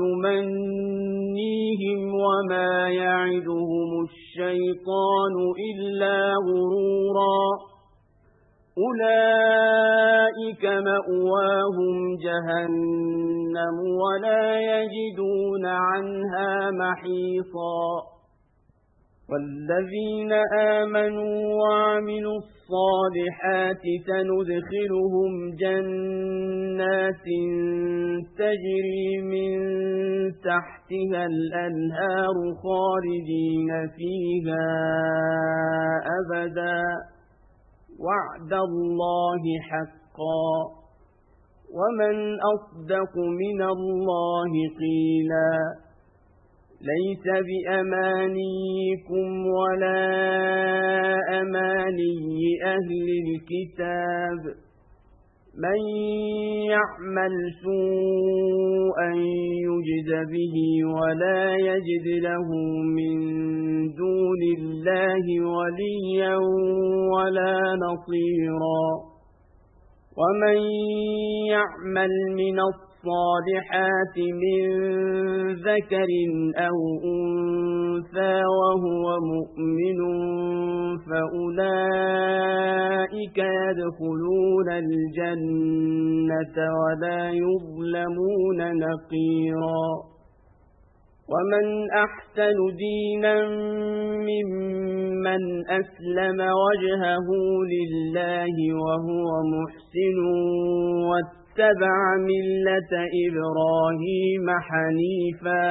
ويمنيهم وما يعدهم الشيطان إلا غرورا أولئك مأواهم جهنم ولا يجدون عنها محيصا والذين آمنوا وعملوا الصالحات سندخلهم جنات تجري من تحتها الأنهار خالدين فيها أبدا وعد الله حقا ومن أصدق من الله قيلا ليس بأمانيكم ولا أماني أهل الكتاب من يعمل سوءا يجز به ولا يجد له من دون الله وليا ولا نصيرا ومن يعمل من الصالحات من ذكر أو أنثى وهو مؤمن فأولئك يدخلون الجنة ولا يظلمون نقيرا ومن أحسن دينا ممن أسلم وجهه لله وهو محسن واتبع ملة إبراهيم حنيفا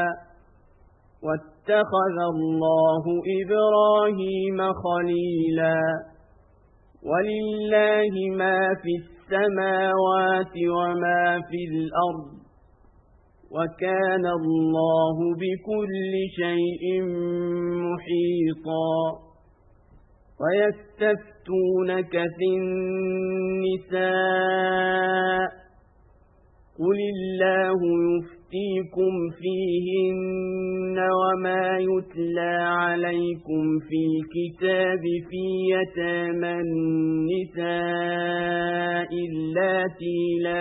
واتخذ الله إبراهيم خليلا ولله ما في السماوات وما في الأرض وكان الله بكل شيء محيطا ويستفتونك في النساء قل الله يفتيكم فيهن وما يتلى عليكم في الكتاب في يتامى النساء اللاتي لا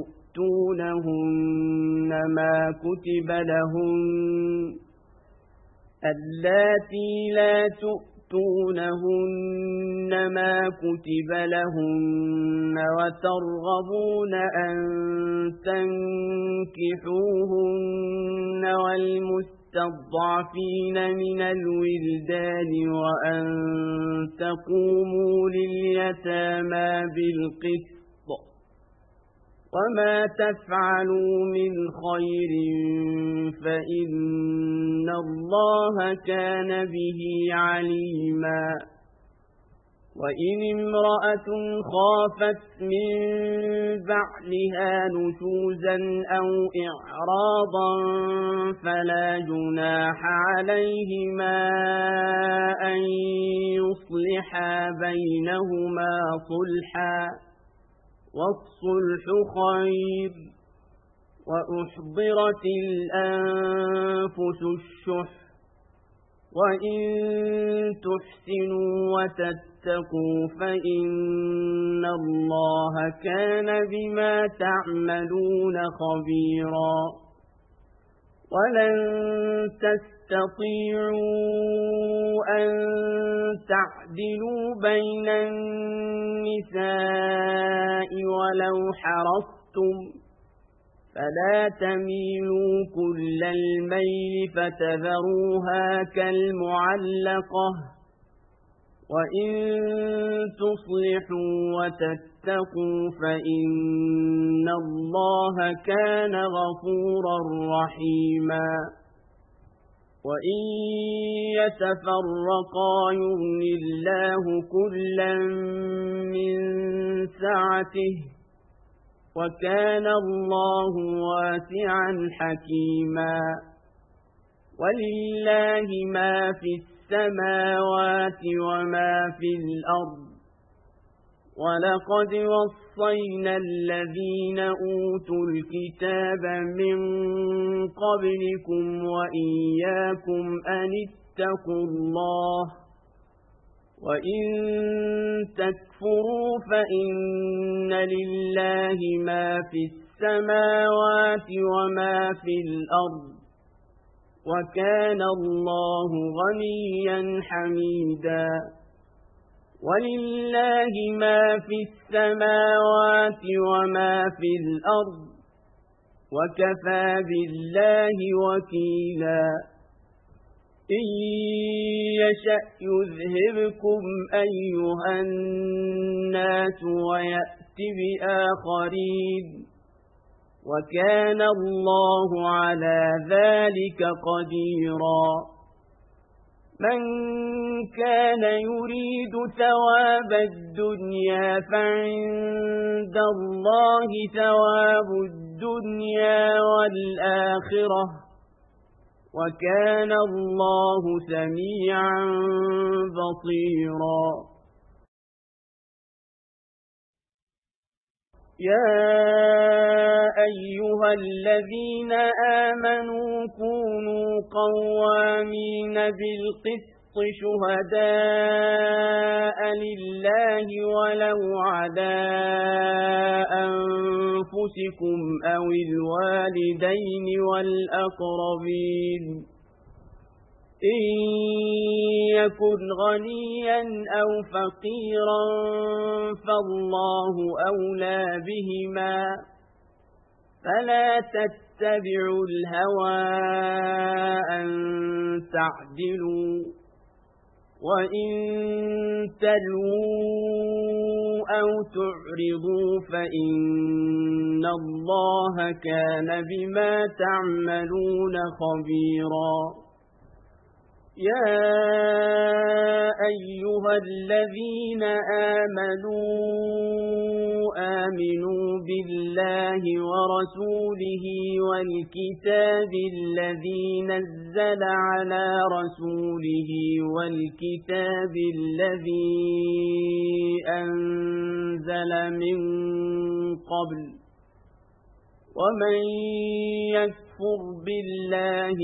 تؤتونهن ما كتب لهن اللاتي لا تؤتونهن ما كتب لهن وترغبون أن تنكحوهن والمستضعفين من الولدان وأن تقوموا لليتامى بالقسط وما تفعلوا من خير فإن الله كان به عليما وإن امرأة خافت من بعلها نشوزا أو إعراضا فلا جناح عليهما أن يصلحا بينهما صلحا والصلح خير وأحضرت الأنفس الشح وإن تحسنوا وتتقوا فإن الله كان بما تعملون خبيرا ولن تستطيعوا أن تعدلوا بين النساء ولو حرصتم فلا تميلوا كل الميل فتذروها كالمعلقة وإن تصلحوا وتتقوا فإن الله كان غفورا رحيما وإن يتفرقا يغن الله كلا من سعته وكان الله واسعا حكيما ولله ما في السماوات وما في الأرض ولقد وصينا الذين أوتوا الكتاب من قبلكم وإياكم أن اتقوا الله وإن تكفروا فإن لله ما في السماوات وما في الأرض وكان الله غنيا حميدا ولله ما في السماوات وما في الأرض وكفى بالله وكيلا إن يشأ يذهبكم أيها الناس ويأت بآخرين وكان الله على ذلك قديرا من كان يريد ثواب الدنيا فعند الله ثواب الدنيا والآخرة وكان الله سميعا بصيرا يا أيها الذين آمنوا كونوا قوامين بالقسط شهداء لله ولو على أنفسكم أو الوالدين والأقربين إن يكن غنيا أو فقيرا فالله أولى بهما فلا تتبعوا الهوى أن تعدلوا وإن تلووا أو تعرضوا فإن الله كان بما تعملون خبيرا يا أيها الذين آمنوا آمنوا بالله ورسوله والكتاب الذي نزل على رسوله والكتاب الذي أنزل من قبل ومن يكفر بالله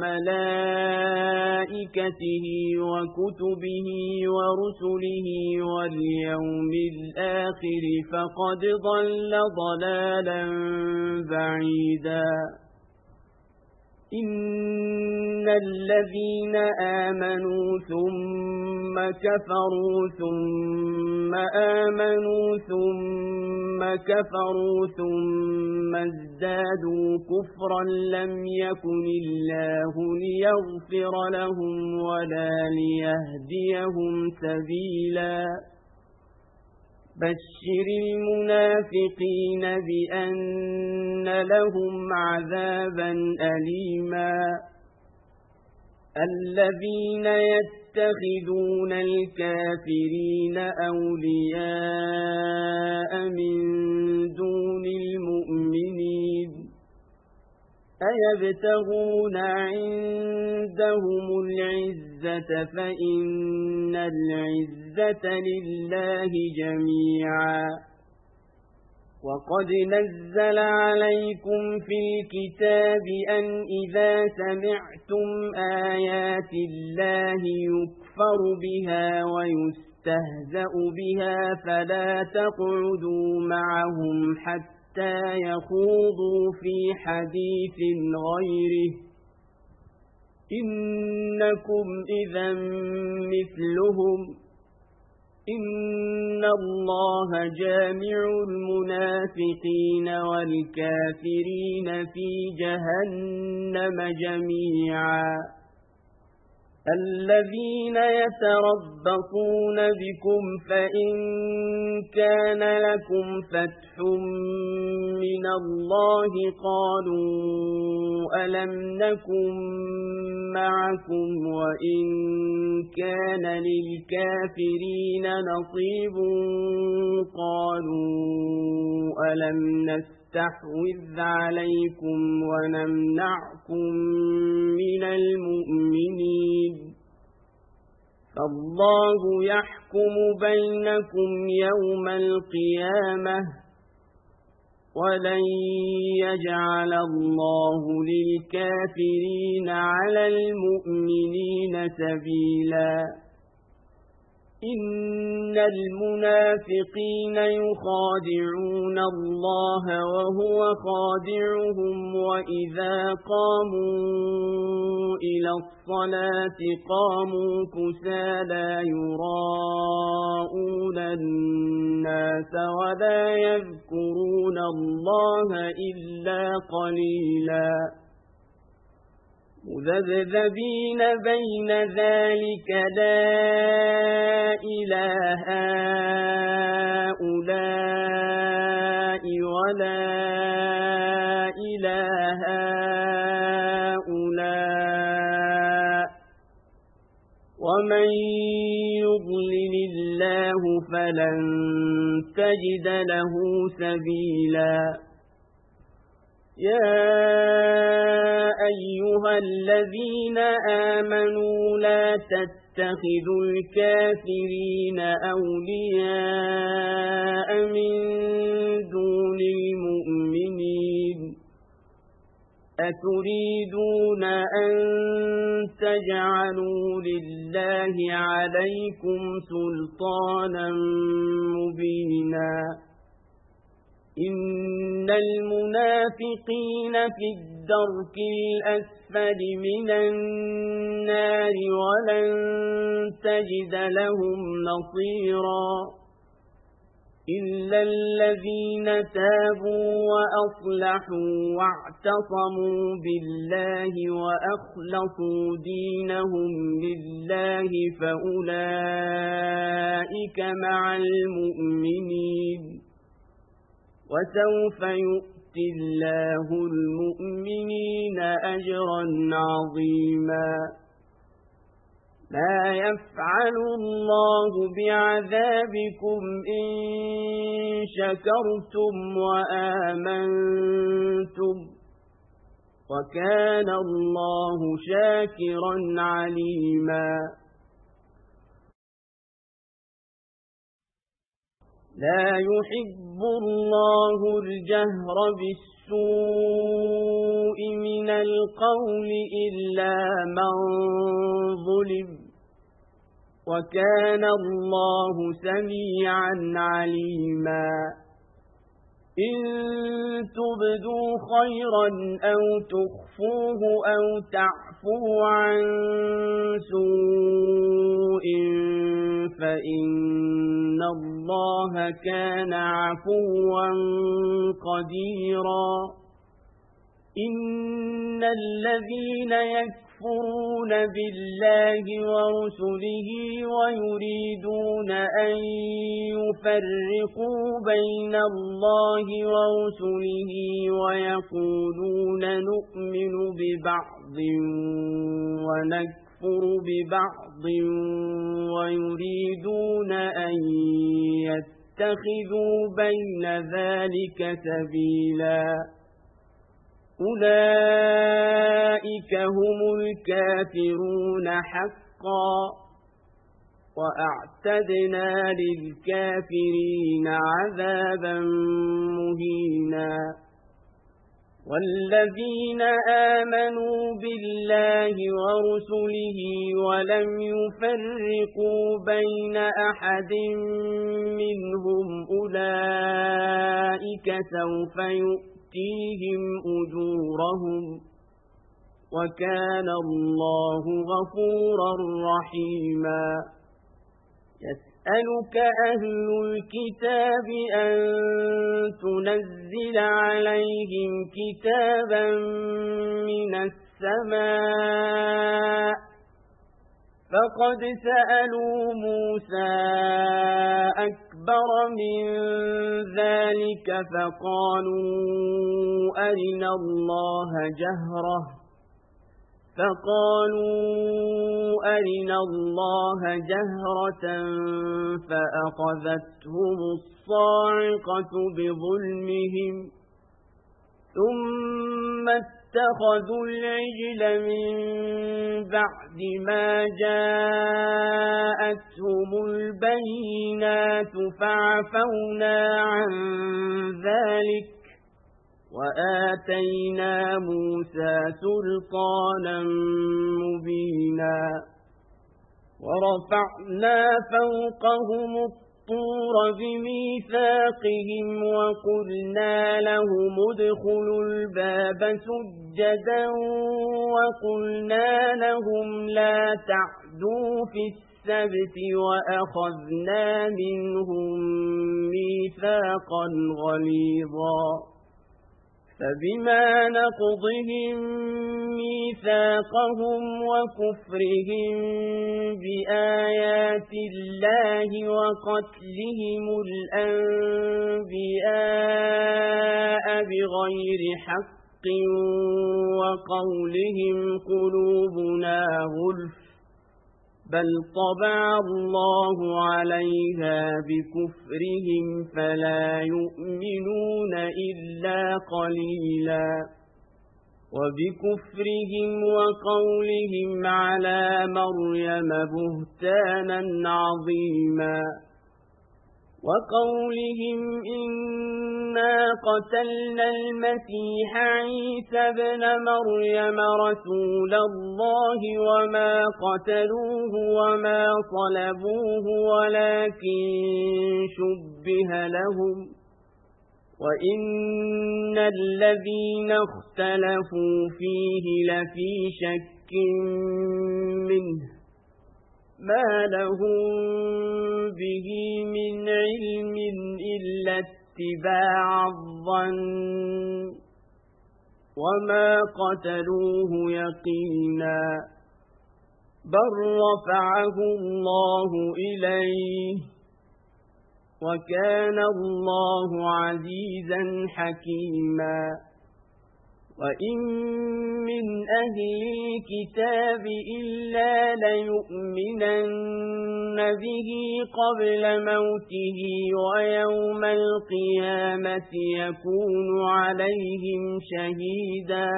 وملائكته وكتبه ورسله واليوم الآخر فقد ضل ضلالا بعيدا إن الذين آمنوا ثم كفروا ثم آمنوا ثم كفروا ثم ازدادوا كفرا لم يكن الله ليغفر لهم ولا ليهديهم سبيلا بشر المنافقين بأن لهم عذابا أليما الذين يتخذون الكافرين أولياء من دون المؤمنين أيبتغون عندهم العزة فإن العزة لله جميعا وقد نزل عليكم في الكتاب أن إذا سمعتم آيات الله يكفر بها ويستهزأ بها فلا تقعدوا معهم حتى حتى يخوضوا في حديث غيره إنكم إذا مثلهم إن الله جامع المنافقين والكافرين في جهنم جميعا الذين يتربصون بكم فإن كان لكم فتح من الله قالوا ألم نكن معكم وإن كان للكافرين نصيب قالوا ألم نستحوذ عليكم ونمنعكم من المؤمنين فالله يحكم بينكم يوم القيامة ولن يجعل الله للكافرين على المؤمنين سبيلا إن المنافقين يخادعون الله وهو خادعهم وإذا قاموا إلى الصلاة قاموا كسالى يراءون الناس ولا يذكرون الله إلا قليلا مذبذبين بين ذلك لا إله هؤلاء ولا إله هؤلاء ومن يضلل الله فلن تجد له سبيلا يا أيها الذين آمنوا لا تتخذوا الكافرين أولياء من دون المؤمنين أتريدون أن تجعلوا لله عليكم سلطانا مبينا إن المنافقين في الدرك الأسفل من النار ولن تجد لهم نصيرا إلا الذين تابوا وأصلحوا واعتصموا بالله وأخلصوا دينهم لله فأولئك مع المؤمنين وسوف يؤتي الله المؤمنين أجرا عظيما ما يفعل الله بعذابكم إن شكرتم وآمنتم وكان الله شاكرا عليما لا يحب الله الجهر بالسوء من القول إلا من ظلم وكان الله سميعا عليما إن تبدوا خيرا أو تخفوه أو تعفوا عن سوء فإن الله كان عفوا قديرا إن الذين يكفرون بالله ورسله ويريدون أن يفرقوا بين الله ورسله ويقولون نؤمن ببعض ونكفر ببعض ويريدون أن يتخذوا بين ذلك سبيلا أولئك هم الكافرون حقا وأعتدنا للكافرين عذابا مهينا والذين آمنوا بالله ورسله ولم يفرقوا بين أحد منهم أولئك سوف يؤتيهم أجورهم وكان الله غفورا رحيما يسألك أهل الكتاب أن تنزل عليهم كتابا من السماء فقد سألوا موسى أكبر من ذلك فقالوا أرنا الله جهرة فقالوا أرنا الله جهرة فأخذتهم الصاعقة بظلمهم ثم اتخذوا العجل من بعد ما جاءتهم البينات فعفونا عن ذلك وآتينا موسى سلطانا مبينا ورفعنا فوقهم الطور بميثاقهم وقلنا لهم ادخلوا الباب سجدا وقلنا لهم لا تعدوا في السبت وأخذنا منهم ميثاقا غليظا فبما نقضهم ميثاقهم وكفرهم بآيات الله وقتلهم الأنبياء بغير حق وقولهم قلوبنا غلف بل طبع الله عليها بكفرهم فلا يؤمنون إلا قليلا وبكفرهم وقولهم على مريم بهتانا عظيما وقولهم إنا قتلنا المسيح عيسى ابن مريم رسول الله وما قتلوه وما صلبوه ولكن شبه لهم وإن الذين اختلفوا فيه لفي شك منه ما لهم به من علم إلا اتباع الظن وما قتلوه يقينا بل رفعه الله إليه وكان الله عزيزا حكيما وإن من أهل الكتاب إلا ليؤمنن به قبل موته ويوم القيامة يكون عليهم شهيدا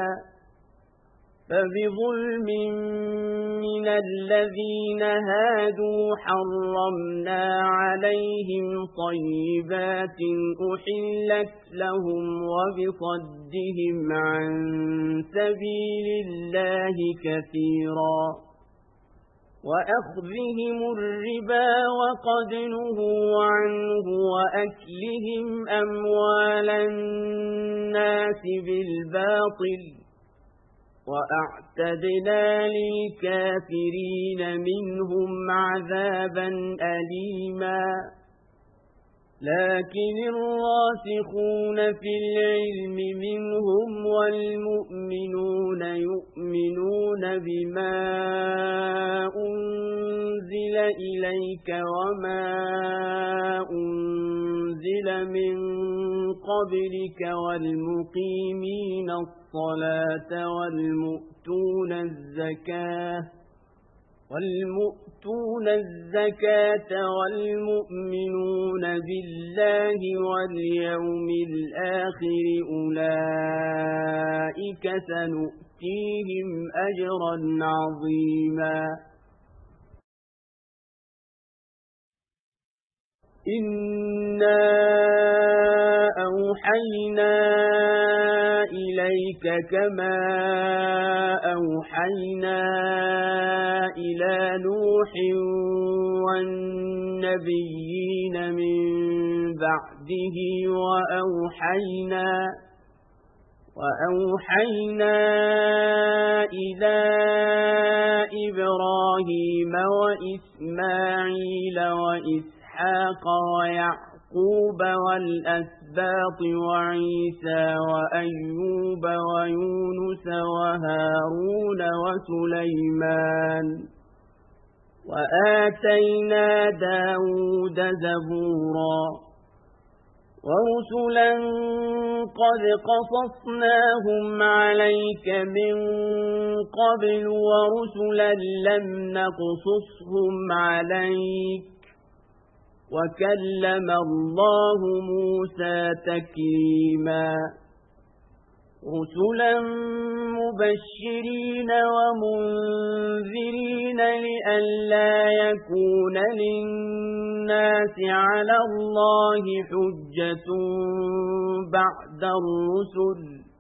فبظلم من الذين هادوا حرمنا عليهم طيبات أحلت لهم وبصدهم عن سبيل الله كثيرا وأخذهم الربا وقد نهوا عنه وأكلهم أموال الناس بالباطل وأعتدنا للكافرين منهم عذابا أليما لكن الراسخون في العلم منهم والمؤمنون يؤمنون بما أنزل إليك وما أنزل من قبلك والمقيمين الصلاة والمؤتون الزكاة والمؤتون الزكاة والمؤمنون بالله واليوم الآخر أولئك سنؤتيهم أجرا عظيما إنا أوحينا إليك كما أوحينا إلى نوح والنبيين من بعده وأوحينا وأوحينا إلى إبراهيم وإسماعيل وإسحاق ويعقوب والأسباط وعيسى وأيوب ويونس وهارون وسليمان وآتينا داود زبورا ورسلا قد قصصناهم عليك من قبل ورسلا لم نقصصهم عليك وكلم الله موسى تكليما رسلا مبشرين ومنذرين لئلا يكون للناس على الله حجة بعد الرسل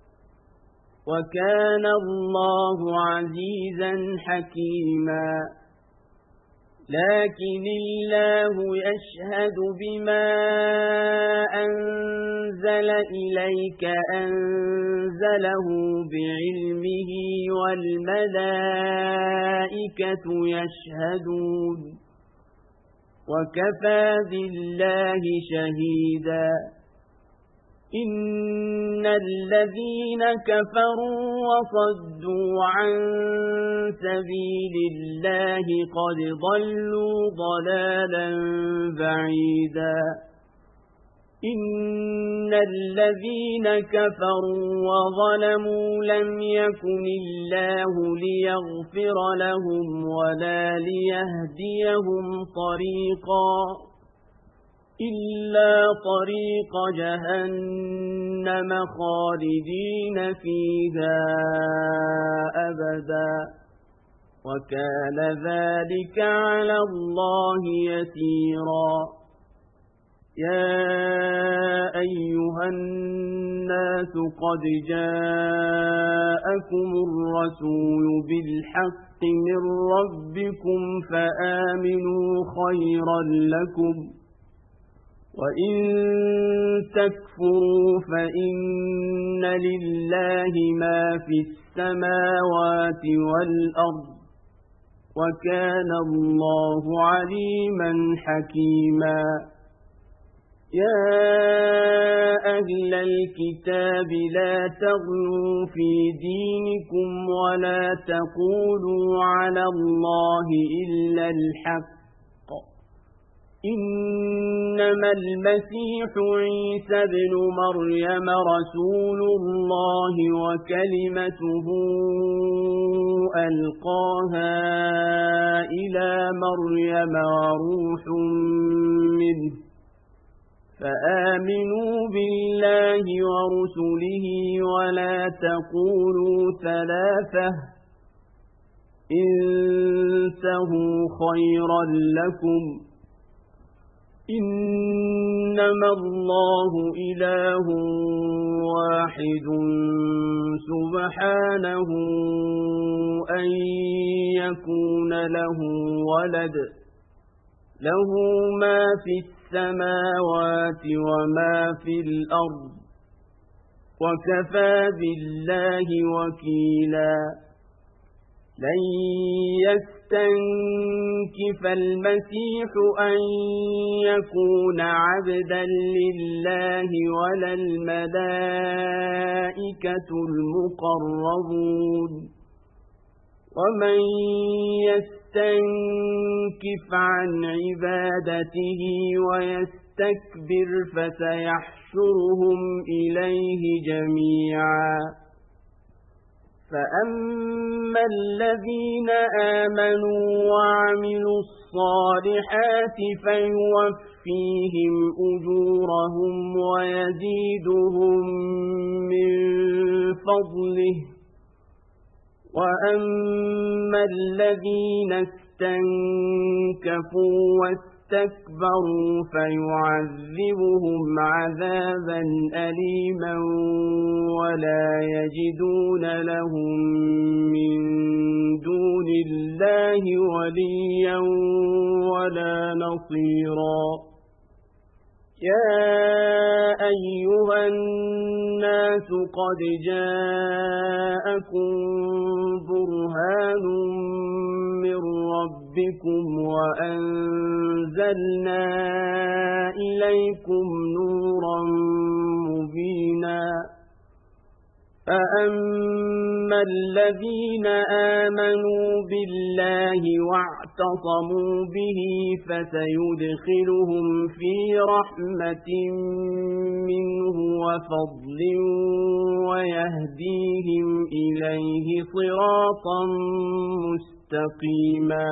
وكان الله عزيزا حكيما لكن الله يشهد بما أنزل إليك أنزله بعلمه والملائكة يشهدون وكفى بالله شهيدا إن الذين كفروا وصدوا عن سبيل الله قد ضلوا ضلالا بعيدا إن الذين كفروا وظلموا لم يكن الله ليغفر لهم ولا ليهديهم طريقا إلا طريق جهنم خالدين فيها أبدا وكان ذلك على الله يسيرا يا أيها الناس قد جاءكم الرسول بالحق من ربكم فآمنوا خيرا لكم وإن تكفروا فإن لله ما في السماوات والأرض وكان الله عليما حكيما يا أهل الكتاب لا تغلوا في دينكم ولا تقولوا على الله إلا الحق إنما المسيح عيسى ابن مريم رسول الله وكلمته ألقاها إلى مريم وروح منه فآمنوا بالله ورسله ولا تقولوا ثلاثة انتهوا خيرا لكم إنما الله إله واحد سبحانه أن يكون له ولد له ما في السماوات وما في الأرض وكفى بالله وكيلا لن يستنكف المسيح أن يكون عبدا لله ولا الملائكة المقربون ومن يستنكف عن عبادته ويستكبر فسيحشرهم إليه جميعا فأما الذين آمنوا وعملوا الصالحات فيوفيهم أجورهم ويزيدهم من فضله وأما الذين استنكفوا واستكبروا فيعذبهم عذابا أليما ولا يجدون لهم من دون الله وليا ولا نصيرا يا أيها الناس قد جاءكم برهان من ربكم وأنزلنا إليكم نورا مبينا فأما الذين آمنوا بالله واعتصموا به فسيدخلهم في رحمة منه وفضل ويهديهم إليه صراطا مستقيما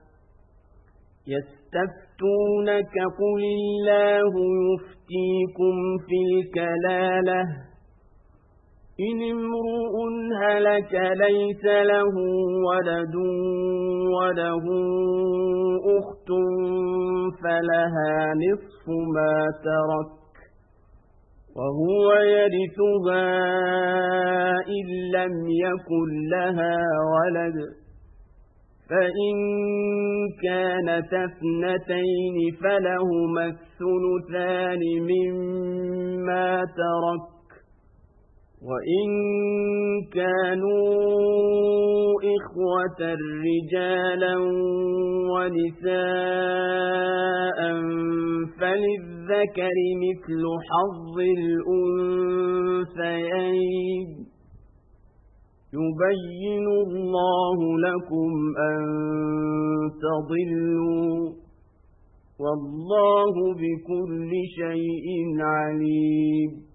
يستفتونك قل الله يفتيكم في الكلالة إن امرؤ هلك ليس له ولد وله أخت فلها نصف ما ترك وهو يرثها إن لم يكن لها ولد فإن كانت اثنتين فلهما الثلثان مما ترك وإن كانوا إخوة رجالا ونساء فللذكر مثل حظ الأنثيين يبين الله لكم أن تضلوا والله بكل شيء عليم